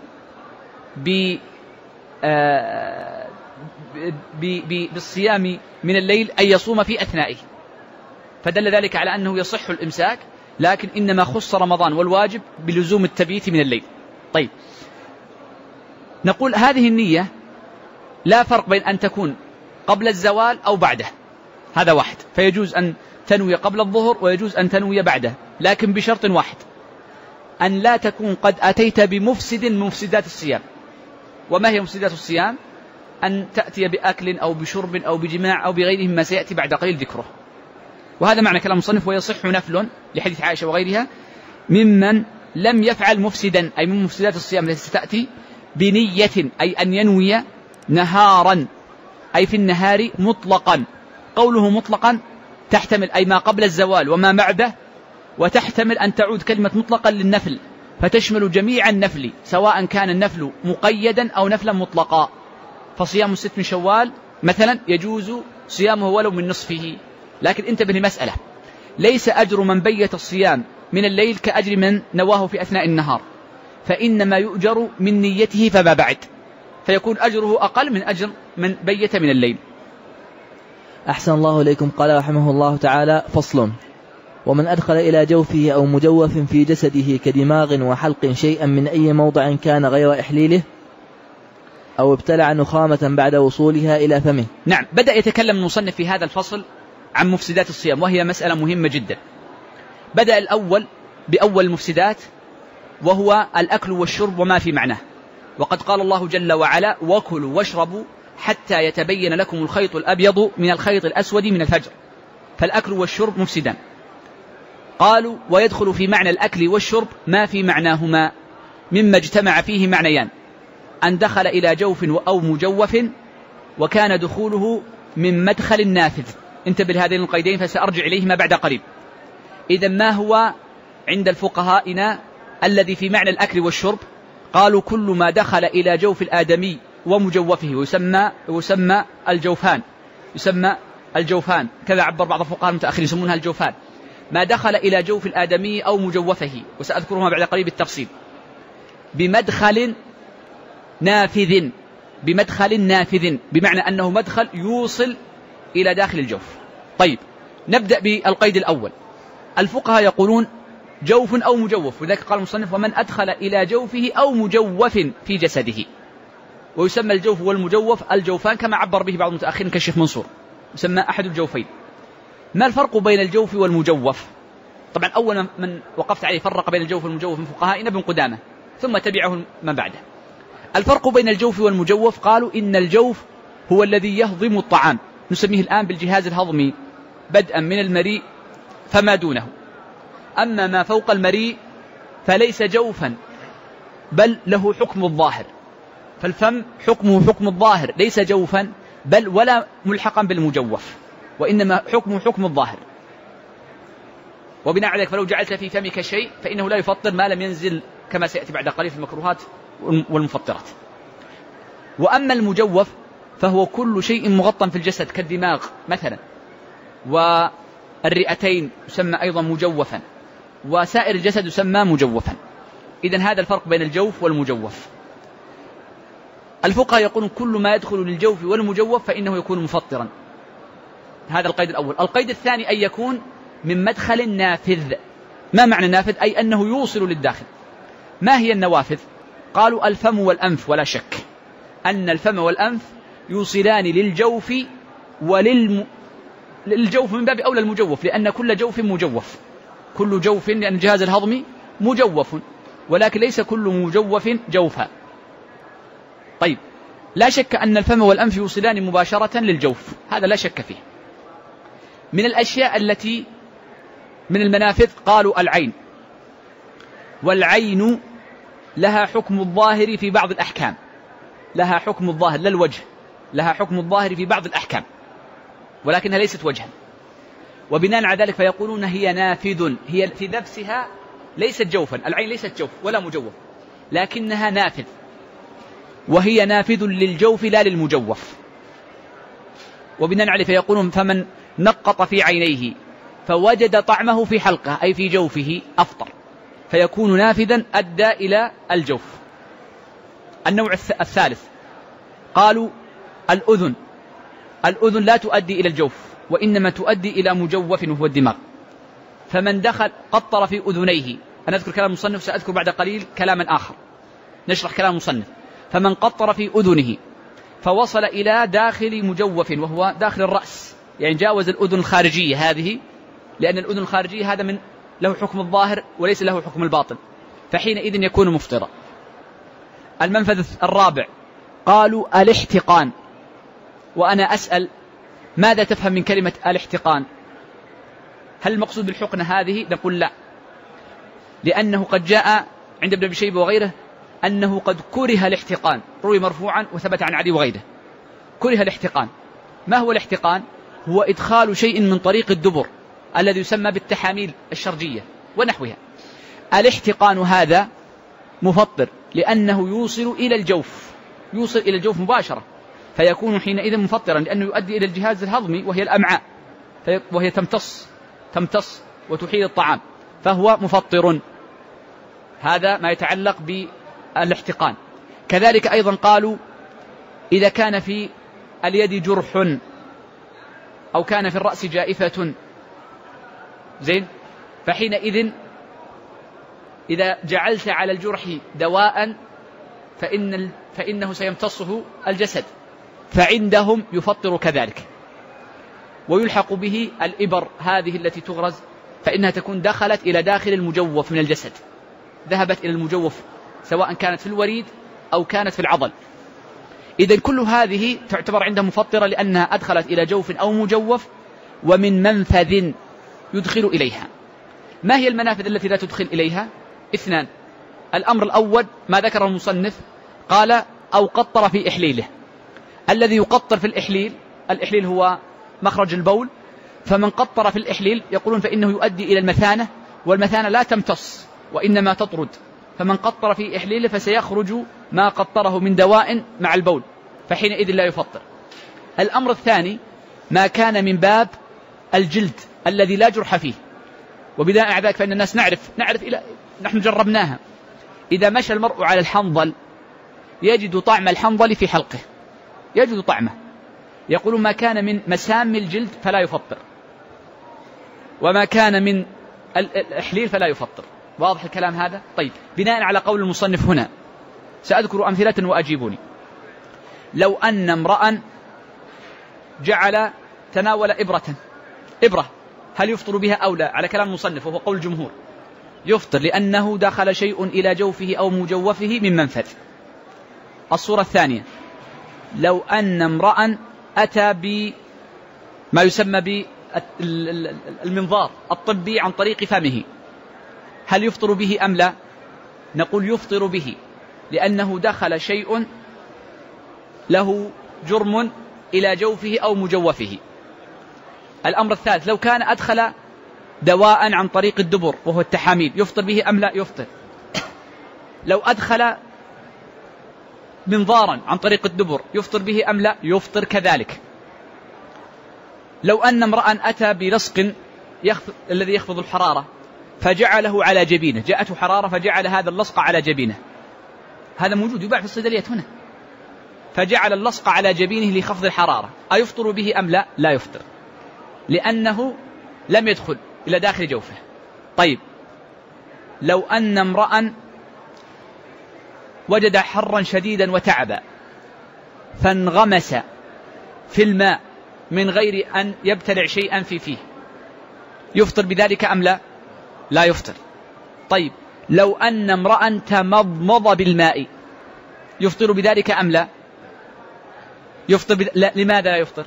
بالصيام من الليل أن يصوم في أثنائه، فدل ذلك على أنه يصح الإمساك، لكن إنما خص رمضان والواجب بلزوم التبييت من الليل. طيب، نقول هذه النية لا فرق بين أن تكون قبل الزوال أو بعده، هذا واحد، فيجوز أن تنوي قبل الظهر ويجوز أن تنوي بعده، لكن بشرط واحد، أن لا تكون قد أتيت بمفسد من مفسدات الصيام. وما هي مفسدات الصيام؟ أن تأتي بأكل أو بشرب أو بجماع أو بغيره مما سيأتي بعد قليل ذكره. وهذا معنى كلام المصنف: ويصح نفل لحديث عائشة وغيرها ممن لم يفعل مفسدا، أي من مفسدات الصيام التي ستأتي، بنية، أي أن ينوي نهارا، أي في النهار مطلقا. قوله مطلقا تحتمل أي ما قبل الزوال وما بعده، وتحتمل أن تعود كلمة مطلقا للنفل فتشمل جميع النفل، سواء كان النفل مقيدا أو نفلا مطلقا. فصيام 6 من شوال مثلا يجوز صيامه ولو من نصفه، لكن انتبه لمسألة: ليس أجر من بيت الصيام من الليل كأجر من نواه في أثناء النهار، فإنما يؤجر من نيته فما بعد، فيكون أجره أقل من أجر من بيت من الليل. أحسن الله إليكم. قال رحمه الله تعالى: فصل: ومن أدخل إلى جوفه أو مجوف في جسده كدماغ وحلق شيئا من أي موضع كان غير إحليله، أو ابتلع نخامة بعد وصولها إلى فمه. نعم، بدأ يتكلم المصنف في هذا الفصل عن مفسدات الصيام، وهي مسألة مهمة جدا. بدأ الأول بأول المفسدات، وهو الأكل والشرب وما في معناه. وقد قال الله جل وعلا: وكلوا واشربوا حتى يتبين لكم الخيط الأبيض من الخيط الأسود من الفجر. فالأكل والشرب مفسدان. قالوا: ويدخل في معنى الأكل والشرب ما في معناهما مما اجتمع فيه معنيان: أن دخل إلى جوف أو مجوف، وكان دخوله من مدخل نافذ. انتبه لهذين القيدين فسأرجع إليهما بعد قريب. إذا ما هو عند الفقهاء الذي في معنى الأكل والشرب؟ قالوا: كل ما دخل إلى جوف الآدمي ومجوفه، ويسمى الجوفان، كذا عبر بعض الفقهاء المتأخرين يسمونها الجوفان. ما دخل إلى جوف الآدمي أو مجوفه، وسأذكرهما بعد قريب بالتفصيل، بمدخل نافذ، بمعنى أنه مدخل يوصل إلى داخل الجوف. طيب، نبدأ بالقيد الأول. الفقهاء يقولون جوف أو مجوف، وذلك قال المصنف: ومن أدخل إلى جوفه أو مجوف في جسده. ويسمى الجوف والمجوف الجوفان، كما عبر به بعض المتأخرين كالشيخ منصور، يسمى أحد الجوفين. ما الفرق بين الجوف والمجوف؟ طبعا أول من وقفت عليه فرق بين الجوف والمجوف من فقهائنا ابن قدامة، ثم تبعه من بعده. الفرق بين الجوف والمجوف: قالوا إن الجوف هو الذي يهضم الطعام، نسميه الآن بالجهاز الهضمي، بدءا من المريء فما دونه. أما ما فوق المريء فليس جوفا، بل له حكم الظاهر. فالفم حكمه حكم الظاهر، ليس جوفا بل ولا ملحقا بالمجوف، وإنما حكمه حكم الظاهر. وبناء على ذلك فلو جعلت في فمك شيء فإنه لا يفطر ما لم ينزل، كما سيأتي بعد قليل في المكروهات والمفطرات. وأما المجوف فهو كل شيء مغطى في الجسد كالدماغ مثلا، والرئتين يسمى أيضا مجوفا، وسائر الجسد يسمى مجوفا. إذن هذا الفرق بين الجوف والمجوف. الفقهاء يقولون كل ما يدخل للجوف والمجوف فإنه يكون مفطرا. هذا القيد الأول. القيد الثاني أن يكون من مدخل نافذ. ما معنى نافذ؟ أي أنه يوصل للداخل. ما هي النوافذ؟ قالوا الفم والأنف، ولا شك أن الفم والأنف يوصلان للجوف للجوف من باب أولى المجوف، لأن كل جوف مجوف، كل جوف، لأن الجهاز الهضمي مجوف، ولكن ليس كل مجوف جوفا. طيب، لا شك أن الفم والأنف يوصلان مباشرة للجوف، هذا لا شك فيه. من الأشياء التي من المنافذ قالوا العين، والعين لها حكم الظاهر في بعض الأحكام، لها حكم الظاهر لا الوجه، لها حكم الظاهر في بعض الأحكام، ولكنها ليست وجها. وبناء على ذلك فيقولون هي نافذ، هي في نفسها ليست جوفا، العين ليست جوف ولا مجوف، لكنها نافذ، وهي نافذ للجوف لا للمجوف. وبناء عليه فيقولون فمن نقط في عينيه فوجد طعمه في حلقه أي في جوفه أفطر، فيكون نافذا أدى إلى الجوف. النوع الثالث قالوا الأذن، الأذن لا تؤدي إلى الجوف، وإنما تؤدي إلى مجوف وهو الدماغ. فمن دخل قطر في أذنيه، أنا أذكر كلام المصنف، سأذكر بعد قليل كلاما آخر نشرح كلام المصنف. فمن قطر في أذنه فوصل إلى داخل مجوف وهو داخل الرأس، يعني جاوز الأذن الخارجية هذه، لأن الأذن الخارجية هذا من له حكم الظاهر وليس له حكم الباطن، فحينئذ يكون مفطرا. المنفذ الرابع قالوا الاحتقان. وأنا أسأل ماذا تفهم من كلمة الاحتقان؟ هل المقصود بالحقنة هذه؟ نقول لا، لأنه قد جاء عند ابن أبي شيبة وغيره أنه قد كره الاحتقان، روي مرفوعا وثبت عن علي وغيره، كره الاحتقان. ما هو الاحتقان؟ هو إدخال شيء من طريق الدبر الذي يسمى بالتحاميل الشرجية ونحوها. الاحتقان هذا مفطر لأنه يوصل إلى الجوف، يوصل إلى الجوف مباشرة، فيكون حينئذ مفطرا، لأنه يؤدي إلى الجهاز الهضمي وهي الأمعاء، وهي تمتص وتحيل الطعام، فهو مفطر. هذا ما يتعلق بالاحتقان. كذلك أيضا قالوا إذا كان في اليد جرح أو كان في الرأس جائفة، زين، فحينئذ إذا جعلت على الجرح دواء فإنه سيمتصه الجسد، فعندهم يفطر كذلك. ويلحق به الإبر هذه التي تغرز، فإنها تكون دخلت إلى داخل المجوف من الجسد، ذهبت إلى المجوف سواء كانت في الوريد أو كانت في العضل. إذن كل هذه تعتبر عندهم مفطرة لأنها أدخلت إلى جوف أو مجوف ومن منفذ يدخل إليها. ما هي المنافذ التي لا تدخل إليها؟ اثنان. الأمر الأول ما ذكر المصنف، قال أو قطر في إحليله. الذي يقطر في الإحليل هو مخرج البول، فمن قطر في الإحليل يقولون فإنه يؤدي إلى المثانة، والمثانة لا تمتص وإنما تطرد، فمن قطر في إحليله فسيخرج ما قطره من دواء مع البول، فحينئذ لا يفطر. الأمر الثاني ما كان من باب الجلد الذي لا جرح فيه، وبناء على ذلك فإن الناس نعرف نحن جربناها، إذا مشى المرء على الحنظل يجد طعم الحنظل في حلقه، يجد طعمه. يقول ما كان من مسام الجلد فلا يفطر، وما كان من الإحليل فلا يفطر. واضح الكلام هذا؟ طيب، بناء على قول المصنف هنا سأذكر أمثلة وأجيبوني. لو أن امرأ تناول إبرة، هل يفطر بها أو لا؟ على كلام المصنف وهو قول الجمهور يفطر، لأنه دخل شيء إلى جوفه أو مجوفه من منفذ. الصورة الثانية، لو أن امرأ أتى بما يسمى بالمنظار الطبي عن طريق فمه، هل يفطر به أم لا؟ نقول يفطر به، لأنه دخل شيء له جرم إلى جوفه أو مجوفه. الأمر الثالث، لو كان أدخل دواء عن طريق الدبر وهو التحاميل، يفطر به أم لا؟ يفطر. لو أدخل منظارا عن طريق الدبر يفطر به أم لا؟ يفطر كذلك. لو أن امرأ أتى بلصق الذي يخفض الحرارة فجعله على جبينه، جاءته حرارة فجعل هذا اللصق على جبينه، هذا موجود يباع في الصيدليات هنا، فجعل اللصق على جبينه لخفض الحرارة، أيفطر به أم لا؟ لا يفطر، لأنه لم يدخل إلى داخل جوفه. طيب، لو أن امرأ وجد حرا شديدا وتعبا فانغمس في الماء من غير أن يبتلع شيئا في فيه، يفطر بذلك أم لا؟ لا يفطر. طيب، لو أن امرأ تمضمض بالماء يفطر بذلك أم لا؟ يفطر لا. لماذا لا يفطر؟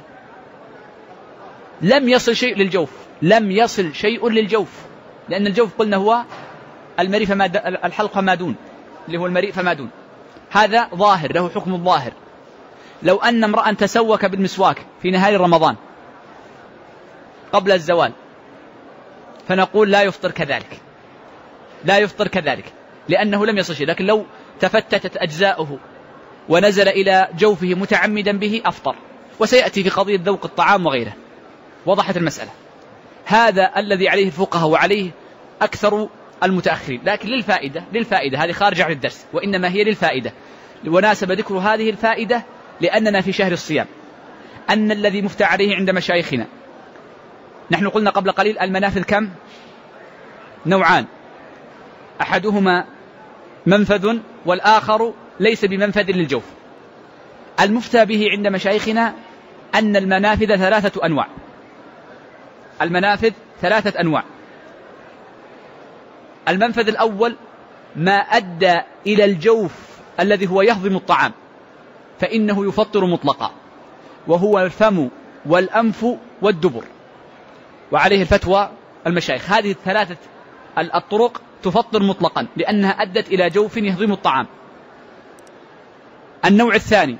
لم يصل شيء للجوف، لأن الجوف قلنا هو المريء الحلق فما دون، اللي هو المريء فما دون، هذا ظاهر له حكم الظاهر. لو أن امرأ تسوك بالمسواك في نهار رمضان قبل الزوال فنقول لا يفطر كذلك، لأنه لم يصل شيء. لكن لو تفتتت أجزاؤه ونزل إلى جوفه متعمدا به أفطر، وسيأتي في قضية ذوق الطعام وغيره. وضحت المسألة. هذا الذي عليه الفقهاء وعليه أكثر المتأخرين، لكن للفائدة هذه خارجة عن الدرس، وإنما هي للفائدة، وناسب ذكر هذه الفائدة لأننا في شهر الصيام. أن الذي مفتى عليه عند مشايخنا، نحن قلنا قبل قليل المنافذ كم؟ نوعان، أحدهما منفذ والآخر ليس بمنفذ للجوف. المفتى به عند مشايخنا أن المنافذ ثلاثة أنواع. المنفذ الأول ما أدى إلى الجوف الذي هو يهضم الطعام فإنه يفطر مطلقا، وهو الفم والأنف والدبر، وعليه الفتوى المشايخ. هذه الثلاثة الطرق تفطر مطلقا لأنها أدت إلى جوف يهضم الطعام. النوع الثاني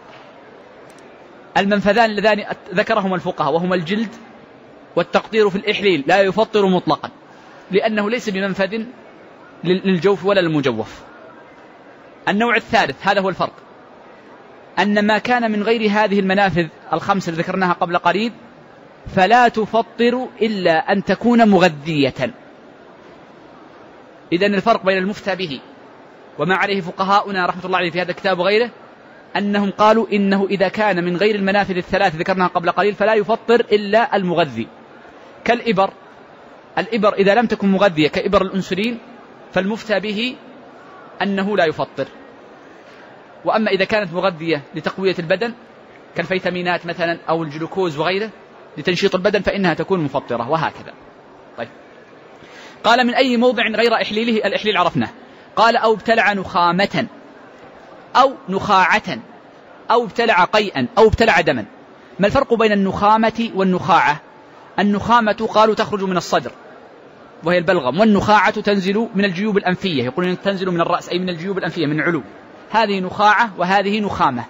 المنفذان اللذان ذكرهما الفقهاء وهما الجلد والتقطير في الإحليل لا يفطر مطلقا لأنه ليس بمنفذ للجوف ولا للمجوف. النوع الثالث هذا هو الفرق، أن ما كان من غير هذه المنافذ الخمس التي ذكرناها قبل قليل فلا تفطر إلا أن تكون مغذية. إذن الفرق بين المفتى به وما عليه فقهاؤنا رحمة الله عليه في هذا الكتاب وغيره أنهم قالوا إنه إذا كان من غير المنافذ الثلاث ذكرناها قبل قليل فلا يفطر إلا المغذي كالإبر. الإبر إذا لم تكن مغذية كإبر الأنسولين فالمفتى به أنه لا يفطر. وأما إذا كانت مغذية لتقوية البدن كالفيتامينات مثلا أو الجلوكوز وغيره لتنشيط البدن فإنها تكون مفطرة وهكذا. طيب قال من أي موضع غير إحليله؟ الإحليل عرفناه. قال أو ابتلع نخامة أو نخاعة أو ابتلع قيئا أو ابتلع دما. ما الفرق بين النخامة والنخاعة؟ النخامة قالوا تخرج من الصدر وهي البلغم، والنخاعة تنزل من الجيوب الأنفية، يقولون تنزل من الرأس أي من الجيوب الأنفية من العلو. هذه نخاعة وهذه نخامة.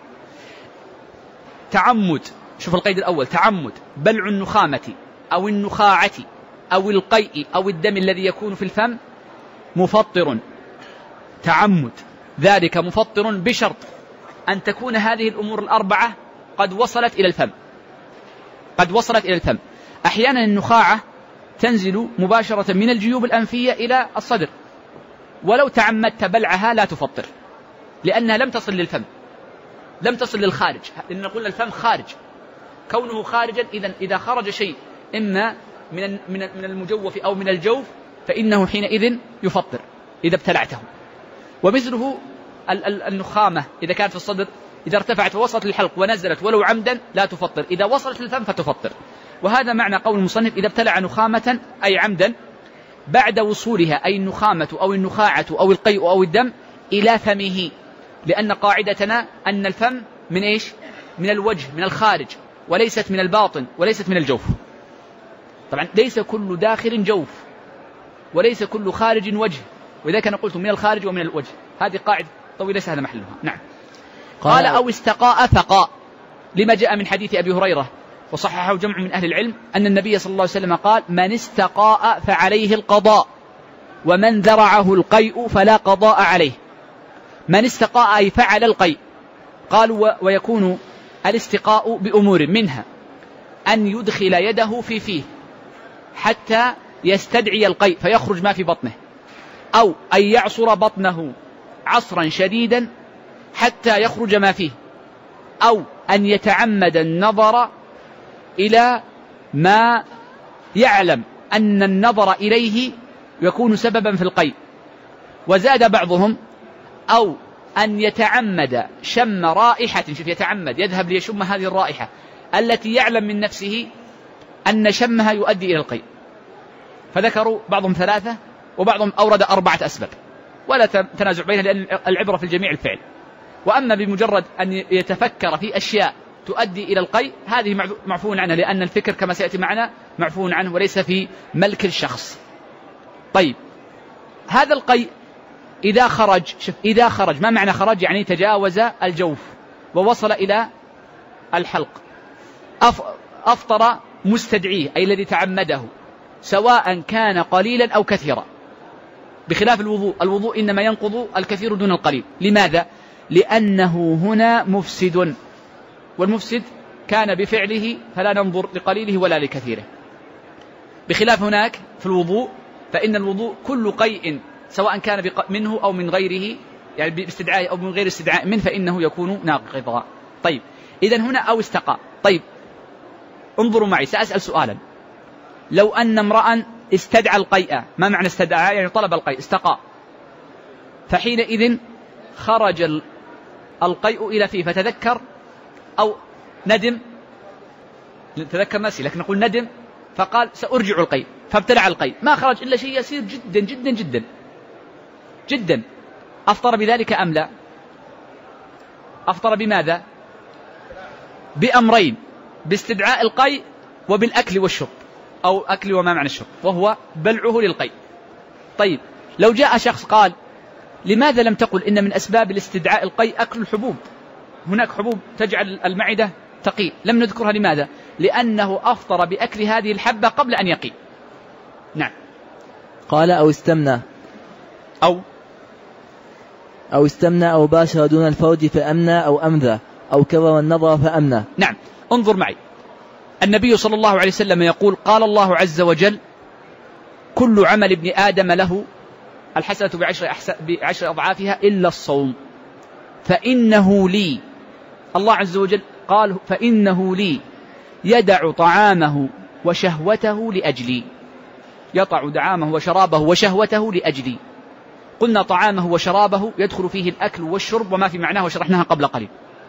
تعمد، شوف القيد الأول، تعمد بلع النخامة أو النخاعة أو القيء أو الدم الذي يكون في الفم مفطر. تعمد ذلك مفطر بشرط أن تكون هذه الأمور الأربعة قد وصلت إلى الفم. قد وصلت إلى الفم. أحيانا النخاعة تنزل مباشرة من الجيوب الأنفية إلى الصدر، ولو تعمدت بلعها لا تفطر لأنها لم تصل للفم، لم تصل للخارج، لأن قلنا الفم خارج، كونه خارجا إذا خرج شيء إما من المجوف أو من الجوف فإنه حينئذ يفطر إذا ابتلعته. ومثله النخامة إذا كانت في الصدر إذا ارتفعت ووصلت للحلق ونزلت ولو عمدا لا تفطر، إذا وصلت للفم فتفطر. وهذا معنى قول المصنف إذا ابتلع نخامة أي عمدا بعد وصولها أي النخامة أو النخاعة أو القيء أو الدم إلى فمه، لأن قاعدتنا أن الفم من إيش؟ من الوجه، من الخارج، وليست من الباطن وليست من الجوف. طبعا ليس كل داخل جوف وليس كل خارج وجه، وإذا أنا قلت من الخارج ومن الوجه، هذه قاعدة طويلة سهل محلها. نعم. قال أو استقاء فقاء، لما جاء من حديث أبي هريرة وصححه جمع من أهل العلم أن النبي صلى الله عليه وسلم قال من استقاء فعليه القضاء ومن ذرعه القيء فلا قضاء عليه. من استقاء أي فعل القيء. قالوا ويكون الاستقاء بأمور منها أن يدخل يده في فيه حتى يستدعي القيء فيخرج ما في بطنه، أو أن يعصر بطنه عصرا شديدا حتى يخرج ما فيه، أو أن يتعمد النظر إلى ما يعلم أن النظر إليه يكون سببا في القيء. وزاد بعضهم أو أن يتعمد شم رائحة، شوف يتعمد يذهب ليشم هذه الرائحة التي يعلم من نفسه أن شمها يؤدي إلى القيء. فذكروا بعضهم ثلاثة وبعضهم أورد 4 أسباب، ولا تنازع بينها لأن العبرة في الجميع الفعل. وأما بمجرد أن يتفكر في أشياء تؤدي إلى القيء هذه معفو عنها، لأن الفكر كما سيأتي معنا معفو عنه وليس في ملك الشخص. طيب هذا القيء إذا خرج، شوف إذا خرج ما معنى خرج؟ يعني تجاوز الجوف ووصل إلى الحلق، أفطر مستدعيه أي الذي تعمده سواء كان قليلا أو كثيرا، بخلاف الوضوء. الوضوء إنما ينقض الكثير دون القليل. لماذا؟ لأنه هنا مفسد، والمفسد كان بفعله فلا ننظر لقليله ولا لكثيره، بخلاف هناك في الوضوء فإن الوضوء كل قيء سواء كان منه أو من غيره، يعني باستدعاء أو من غير استدعاء منه، فإنه يكون ناقضا. طيب إذن هنا أو استقى. طيب انظروا معي سأسأل سؤالا، لو أن امرأ استدعى القيء، ما معنى استدعى؟ يعني طلب القيء، استقى، فحينئذ خرج القيء إلى فيه فتذكر أو ندم، تذكر نفسي لكن نقول ندم، فقال سأرجع القيء فابتلع القيء، ما خرج إلا شيء يسير جدا جدا جدا جدا، أفطر بذلك أم لا؟ أفطر بماذا؟ بأمرين، باستدعاء القيء وبالأكل والشرب. أو أكل وما معنى الشرب، وهو بلعه للقيء. طيب لو جاء شخص قال لماذا لم تقل إن من أسباب الاستدعاء القيء أكل الحبوب؟ هناك حبوب تجعل المعدة تقي، لم نذكرها. لماذا؟ لأنه أفطر بأكل هذه الحبة قبل أن يقي. نعم. قال أو استمنى أو استمنى أو باشر دون الفرج فأمنى أو أمذى أو كرر النظر فأمنى. نعم. انظر معي، النبي صلى الله عليه وسلم يقول قال الله عز وجل كل عمل ابن آدم له الحسنة بعشر أضعافها إلا الصوم فإنه لي. الله عز وجل قال فإنه لي يدع طعامه وشهوته لأجلي، يطع طعامه وشرابه وشهوته لأجلي. قلنا طعامه وشرابه يدخل فيه الأكل والشرب وما في معناه وشرحناها قبل قليل.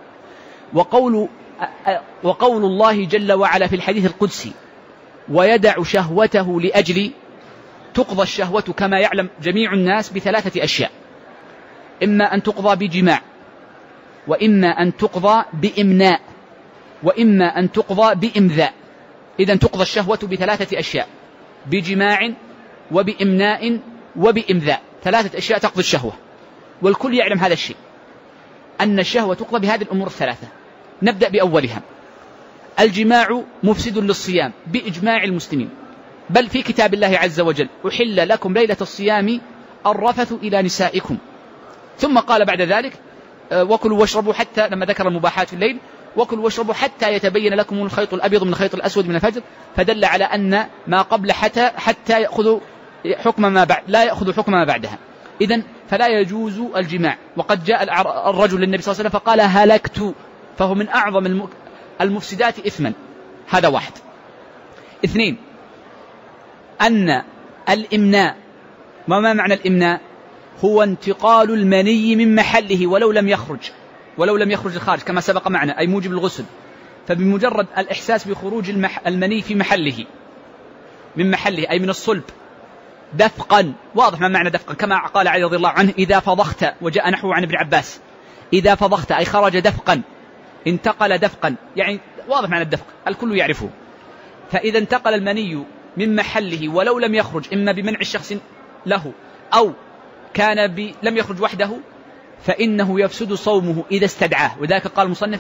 وقول الله جل وعلا في الحديث القدسي ويدع شهوته لأجلي، تقضى الشهوة كما يعلم جميع الناس بثلاثة أشياء، إما أن تقضى بجماع، وإما أن تقضى بإمناء، وإما أن تقضى بإمذاء. إذن تقضى الشهوة بثلاثة أشياء، بجماع وبإمناء وبإمذاء، ثلاثة أشياء تقضي الشهوة، والكل يعلم هذا الشيء أن الشهوة تقضى بهذه الأمور الثلاثة. نبدأ بأولها. الجماع مفسد للصيام بإجماع المسلمين، بل في كتاب الله عز وجل أحل لكم ليلة الصيام الرفث إلى نسائكم. ثم قال بعد ذلك وكلوا واشربوا حتى، لما ذكر المباحات في الليل، وكلوا واشربوا حتى يتبين لكم الخيط الأبيض من الخيط الأسود من الفجر، فدل على أن ما قبل حتى يأخذ حكم ما بعد، لا يأخذ حكم ما بعدها. إذن فلا يجوز الجماع. وقد جاء الرجل للنبي صلى الله عليه وسلم فقال هلكت، فهو من أعظم المفسدات إثما. هذا واحد. اثنين، أن الإمناء، ما معنى الإمناء؟ هو انتقال المني من محله ولو لم يخرج الخارج كما سبق معنا، أي موجب الغسل. فبمجرد الإحساس بخروج المني في محله، من محله أي من الصلب، دفقا. واضح ما معنى دفقا؟ كما قال علي رضي الله عنه إذا فضخت، وجاء نحوه عن ابن عباس إذا فضخت أي خرج دفقا، انتقل دفقا، يعني واضح معنى الدفق الكل يعرفه. فإذا انتقل المني من محله ولو لم يخرج، إما بمنع الشخص له أو كان لم يخرج وحده، فإنه يفسد صومه إذا استدعاه. وذلك قال المصنف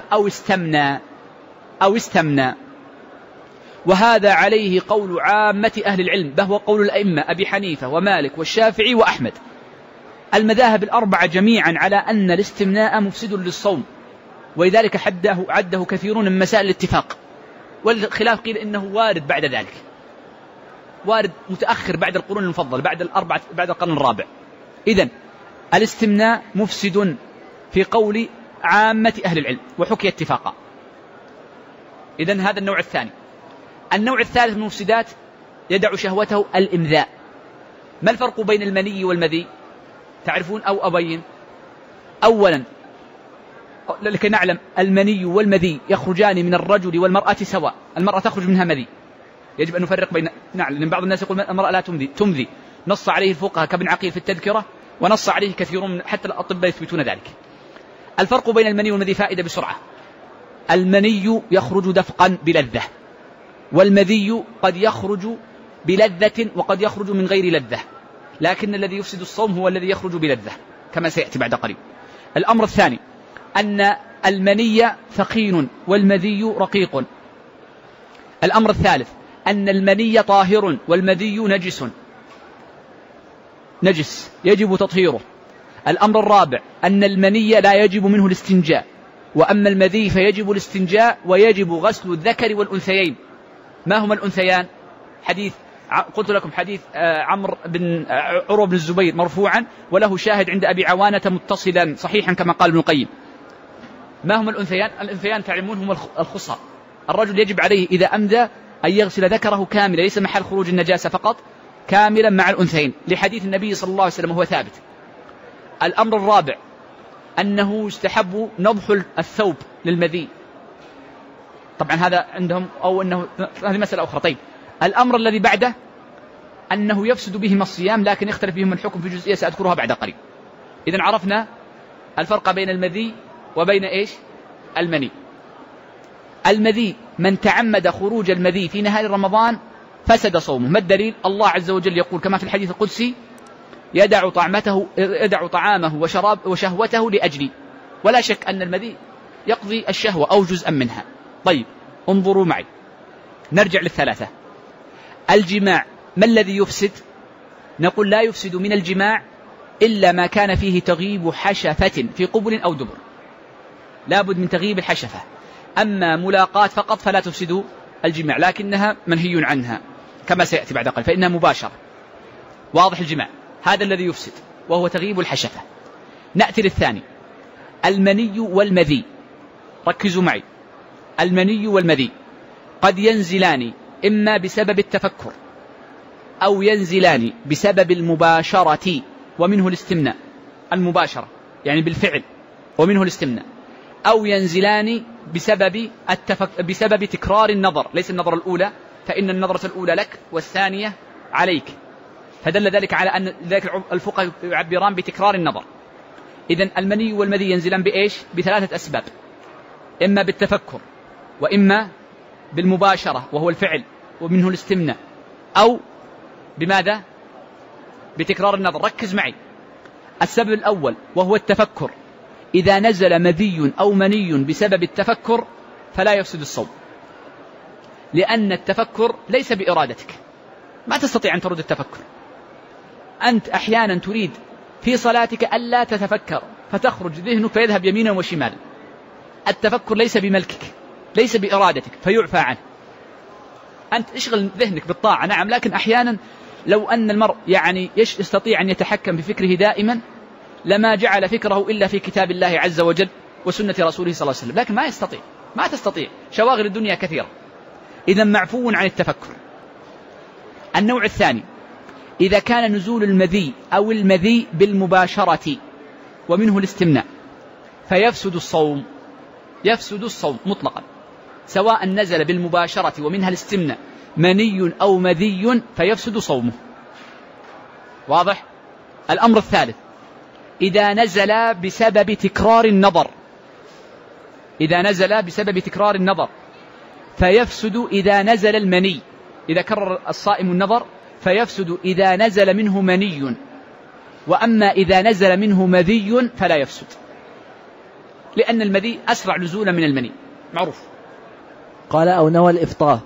أو استمنى. وهذا عليه قول عامة أهل العلم، وهو قول الأئمة أبي حنيفة ومالك والشافعي وأحمد. المذاهب الأربعة جميعا على أن الاستمناء مفسد للصوم، ولذلك عده كثيرون من مسائل الاتفاق. والخلاف قيل إنه وارد بعد ذلك، وارد متأخر بعد القرون المفضل، بعد القرن الرابع. إذن الاستمناء مفسد في قول عامة أهل العلم، وحكي اتفاقا. إذن هذا النوع الثاني. النوع الثالث من المفسدات يدع شهوته الإمذاء. ما الفرق بين المني والمذي؟ تعرفون أو أبين؟ أولا لكي نعلم، المني والمذي يخرجان من الرجل والمرأة سواء. المرأة تخرج منها مذي، يجب أن نفرق بين، نعلم، لأن بعض الناس يقول المرأة لا تمذي، نص عليه الفقهاء كابن عقيل في التذكرة، ونص عليه كثيرون حتى الأطباء يثبتون ذلك. الفرق بين المني والمذي فائدة بسرعة. المني يخرج دفقا بلذة، والمذي قد يخرج بلذة وقد يخرج من غير لذة، لكن الذي يفسد الصوم هو الذي يخرج بلذة كما سيأتي بعد قليل. الأمر الثاني أن المني ثقيل والمذي رقيق. الأمر الثالث أن المني طاهر والمذي نجس يجب تطهيره. الأمر الرابع أن المني لا يجب منه الاستنجاء، وأما المذي فيجب الاستنجاء ويجب غسل الذكر والأنثيين. ما هما الأنثيان؟ قلت لكم حديث عروة بن الزبير مرفوعا، وله شاهد عند أبي عوانة متصلا صحيحا كما قال ابن القيم. ما هما الأنثيان؟ الأنثيان تعلمون هما الخصى. الرجل يجب عليه إذا أمذى أن يغسل ذكره كاملا، ليس محل خروج النجاسة فقط، كاملا مع الأنثيين، لحديث النبي صلى الله عليه وسلم وهو ثابت. الأمر الرابع أنه يستحب نضح الثوب للمذي. طبعا هذا عندهم، أو أنه هذه مسألة أخرى. طيب الأمر الذي بعده أنه يفسد بهما الصيام، لكن يختلف بهم الحكم في جزئية سأذكرها بعد قليل. إذن عرفنا الفرق بين المذي وبين إيش؟ المني. المذي من تعمد خروج المذي في نهار رمضان فسد صومه. ما الدليل؟ الله عز وجل يقول كما في الحديث القدسي: يدع طعامه وشهوته لأجلي. ولا شك أن المذي يقضي الشهوة أو جزءا منها. طيب انظروا معي، نرجع للثلاثة. الجماع ما الذي يفسد؟ نقول لا يفسد من الجماع إلا ما كان فيه تغيب حشفة في قبل أو دبر، لابد من تغيب الحشفة. أما ملاقات فقط فلا تفسد الجماع، لكنها منهي عنها كما سيأتي بعد قليل، فإنها مباشرة. واضح؟ الجماع هذا الذي يفسد وهو تغيب الحشفة. نأتي للثاني، المني والمذي. ركزوا معي، المني والمذي قد ينزلان إما بسبب التفكر أو ينزلان بسبب المباشرة ومنه الاستمناء. المباشرة يعني بالفعل ومنه الاستمناء، أو ينزلان بسبب تكرار النظر، ليس النظرة الأولى، فإن النظرة الأولى لك والثانية عليك، فدل ذلك على أن ذلك الفقهاء يعبران بتكرار النظر. إذن المني والمذي ينزلان بإيش؟ بثلاثة أسباب: إما بالتفكر، وإما بالمباشرة وهو الفعل ومنه الاستمناء، أو بماذا؟ بتكرار النظر. ركز معي، السبب الأول وهو التفكر، إذا نزل مذي أو مني بسبب التفكر فلا يفسد الصوم، لأن التفكر ليس بإرادتك، ما تستطيع أن ترد التفكر. أنت أحيانا تريد في صلاتك ألا تتفكر فتخرج ذهنك فيذهب يمينا وشمالا. التفكر ليس بملكك، ليس بإرادتك، فيعفى عنه. أنت اشغل ذهنك بالطاعة نعم، لكن أحيانا لو أن المرء يستطيع أن يتحكم بفكره دائما لما جعل فكره إلا في كتاب الله عز وجل وسنة رسوله صلى الله عليه وسلم، لكن ما تستطيع، شواغل الدنيا كثيرة. إذا معفو عن التفكر. النوع الثاني، إذا كان نزول المذي أو المذي بالمباشرة ومنه الاستمناء فيفسد الصوم، يفسد الصوم مطلقا، سواء نزل بالمباشرة ومنها الاستمناء مني أو مذي فيفسد صومه. واضح؟ الأمر الثالث، إذا نزل بسبب تكرار النظر، إذا نزل بسبب تكرار النظر فيفسد إذا نزل المني، إذا كرر الصائم النظر فيفسد إذا نزل منه مني، وأما إذا نزل منه مذي فلا يفسد، لأن المذي أسرع نزولا من المني، معروف. قال: أو نوى الإفطار.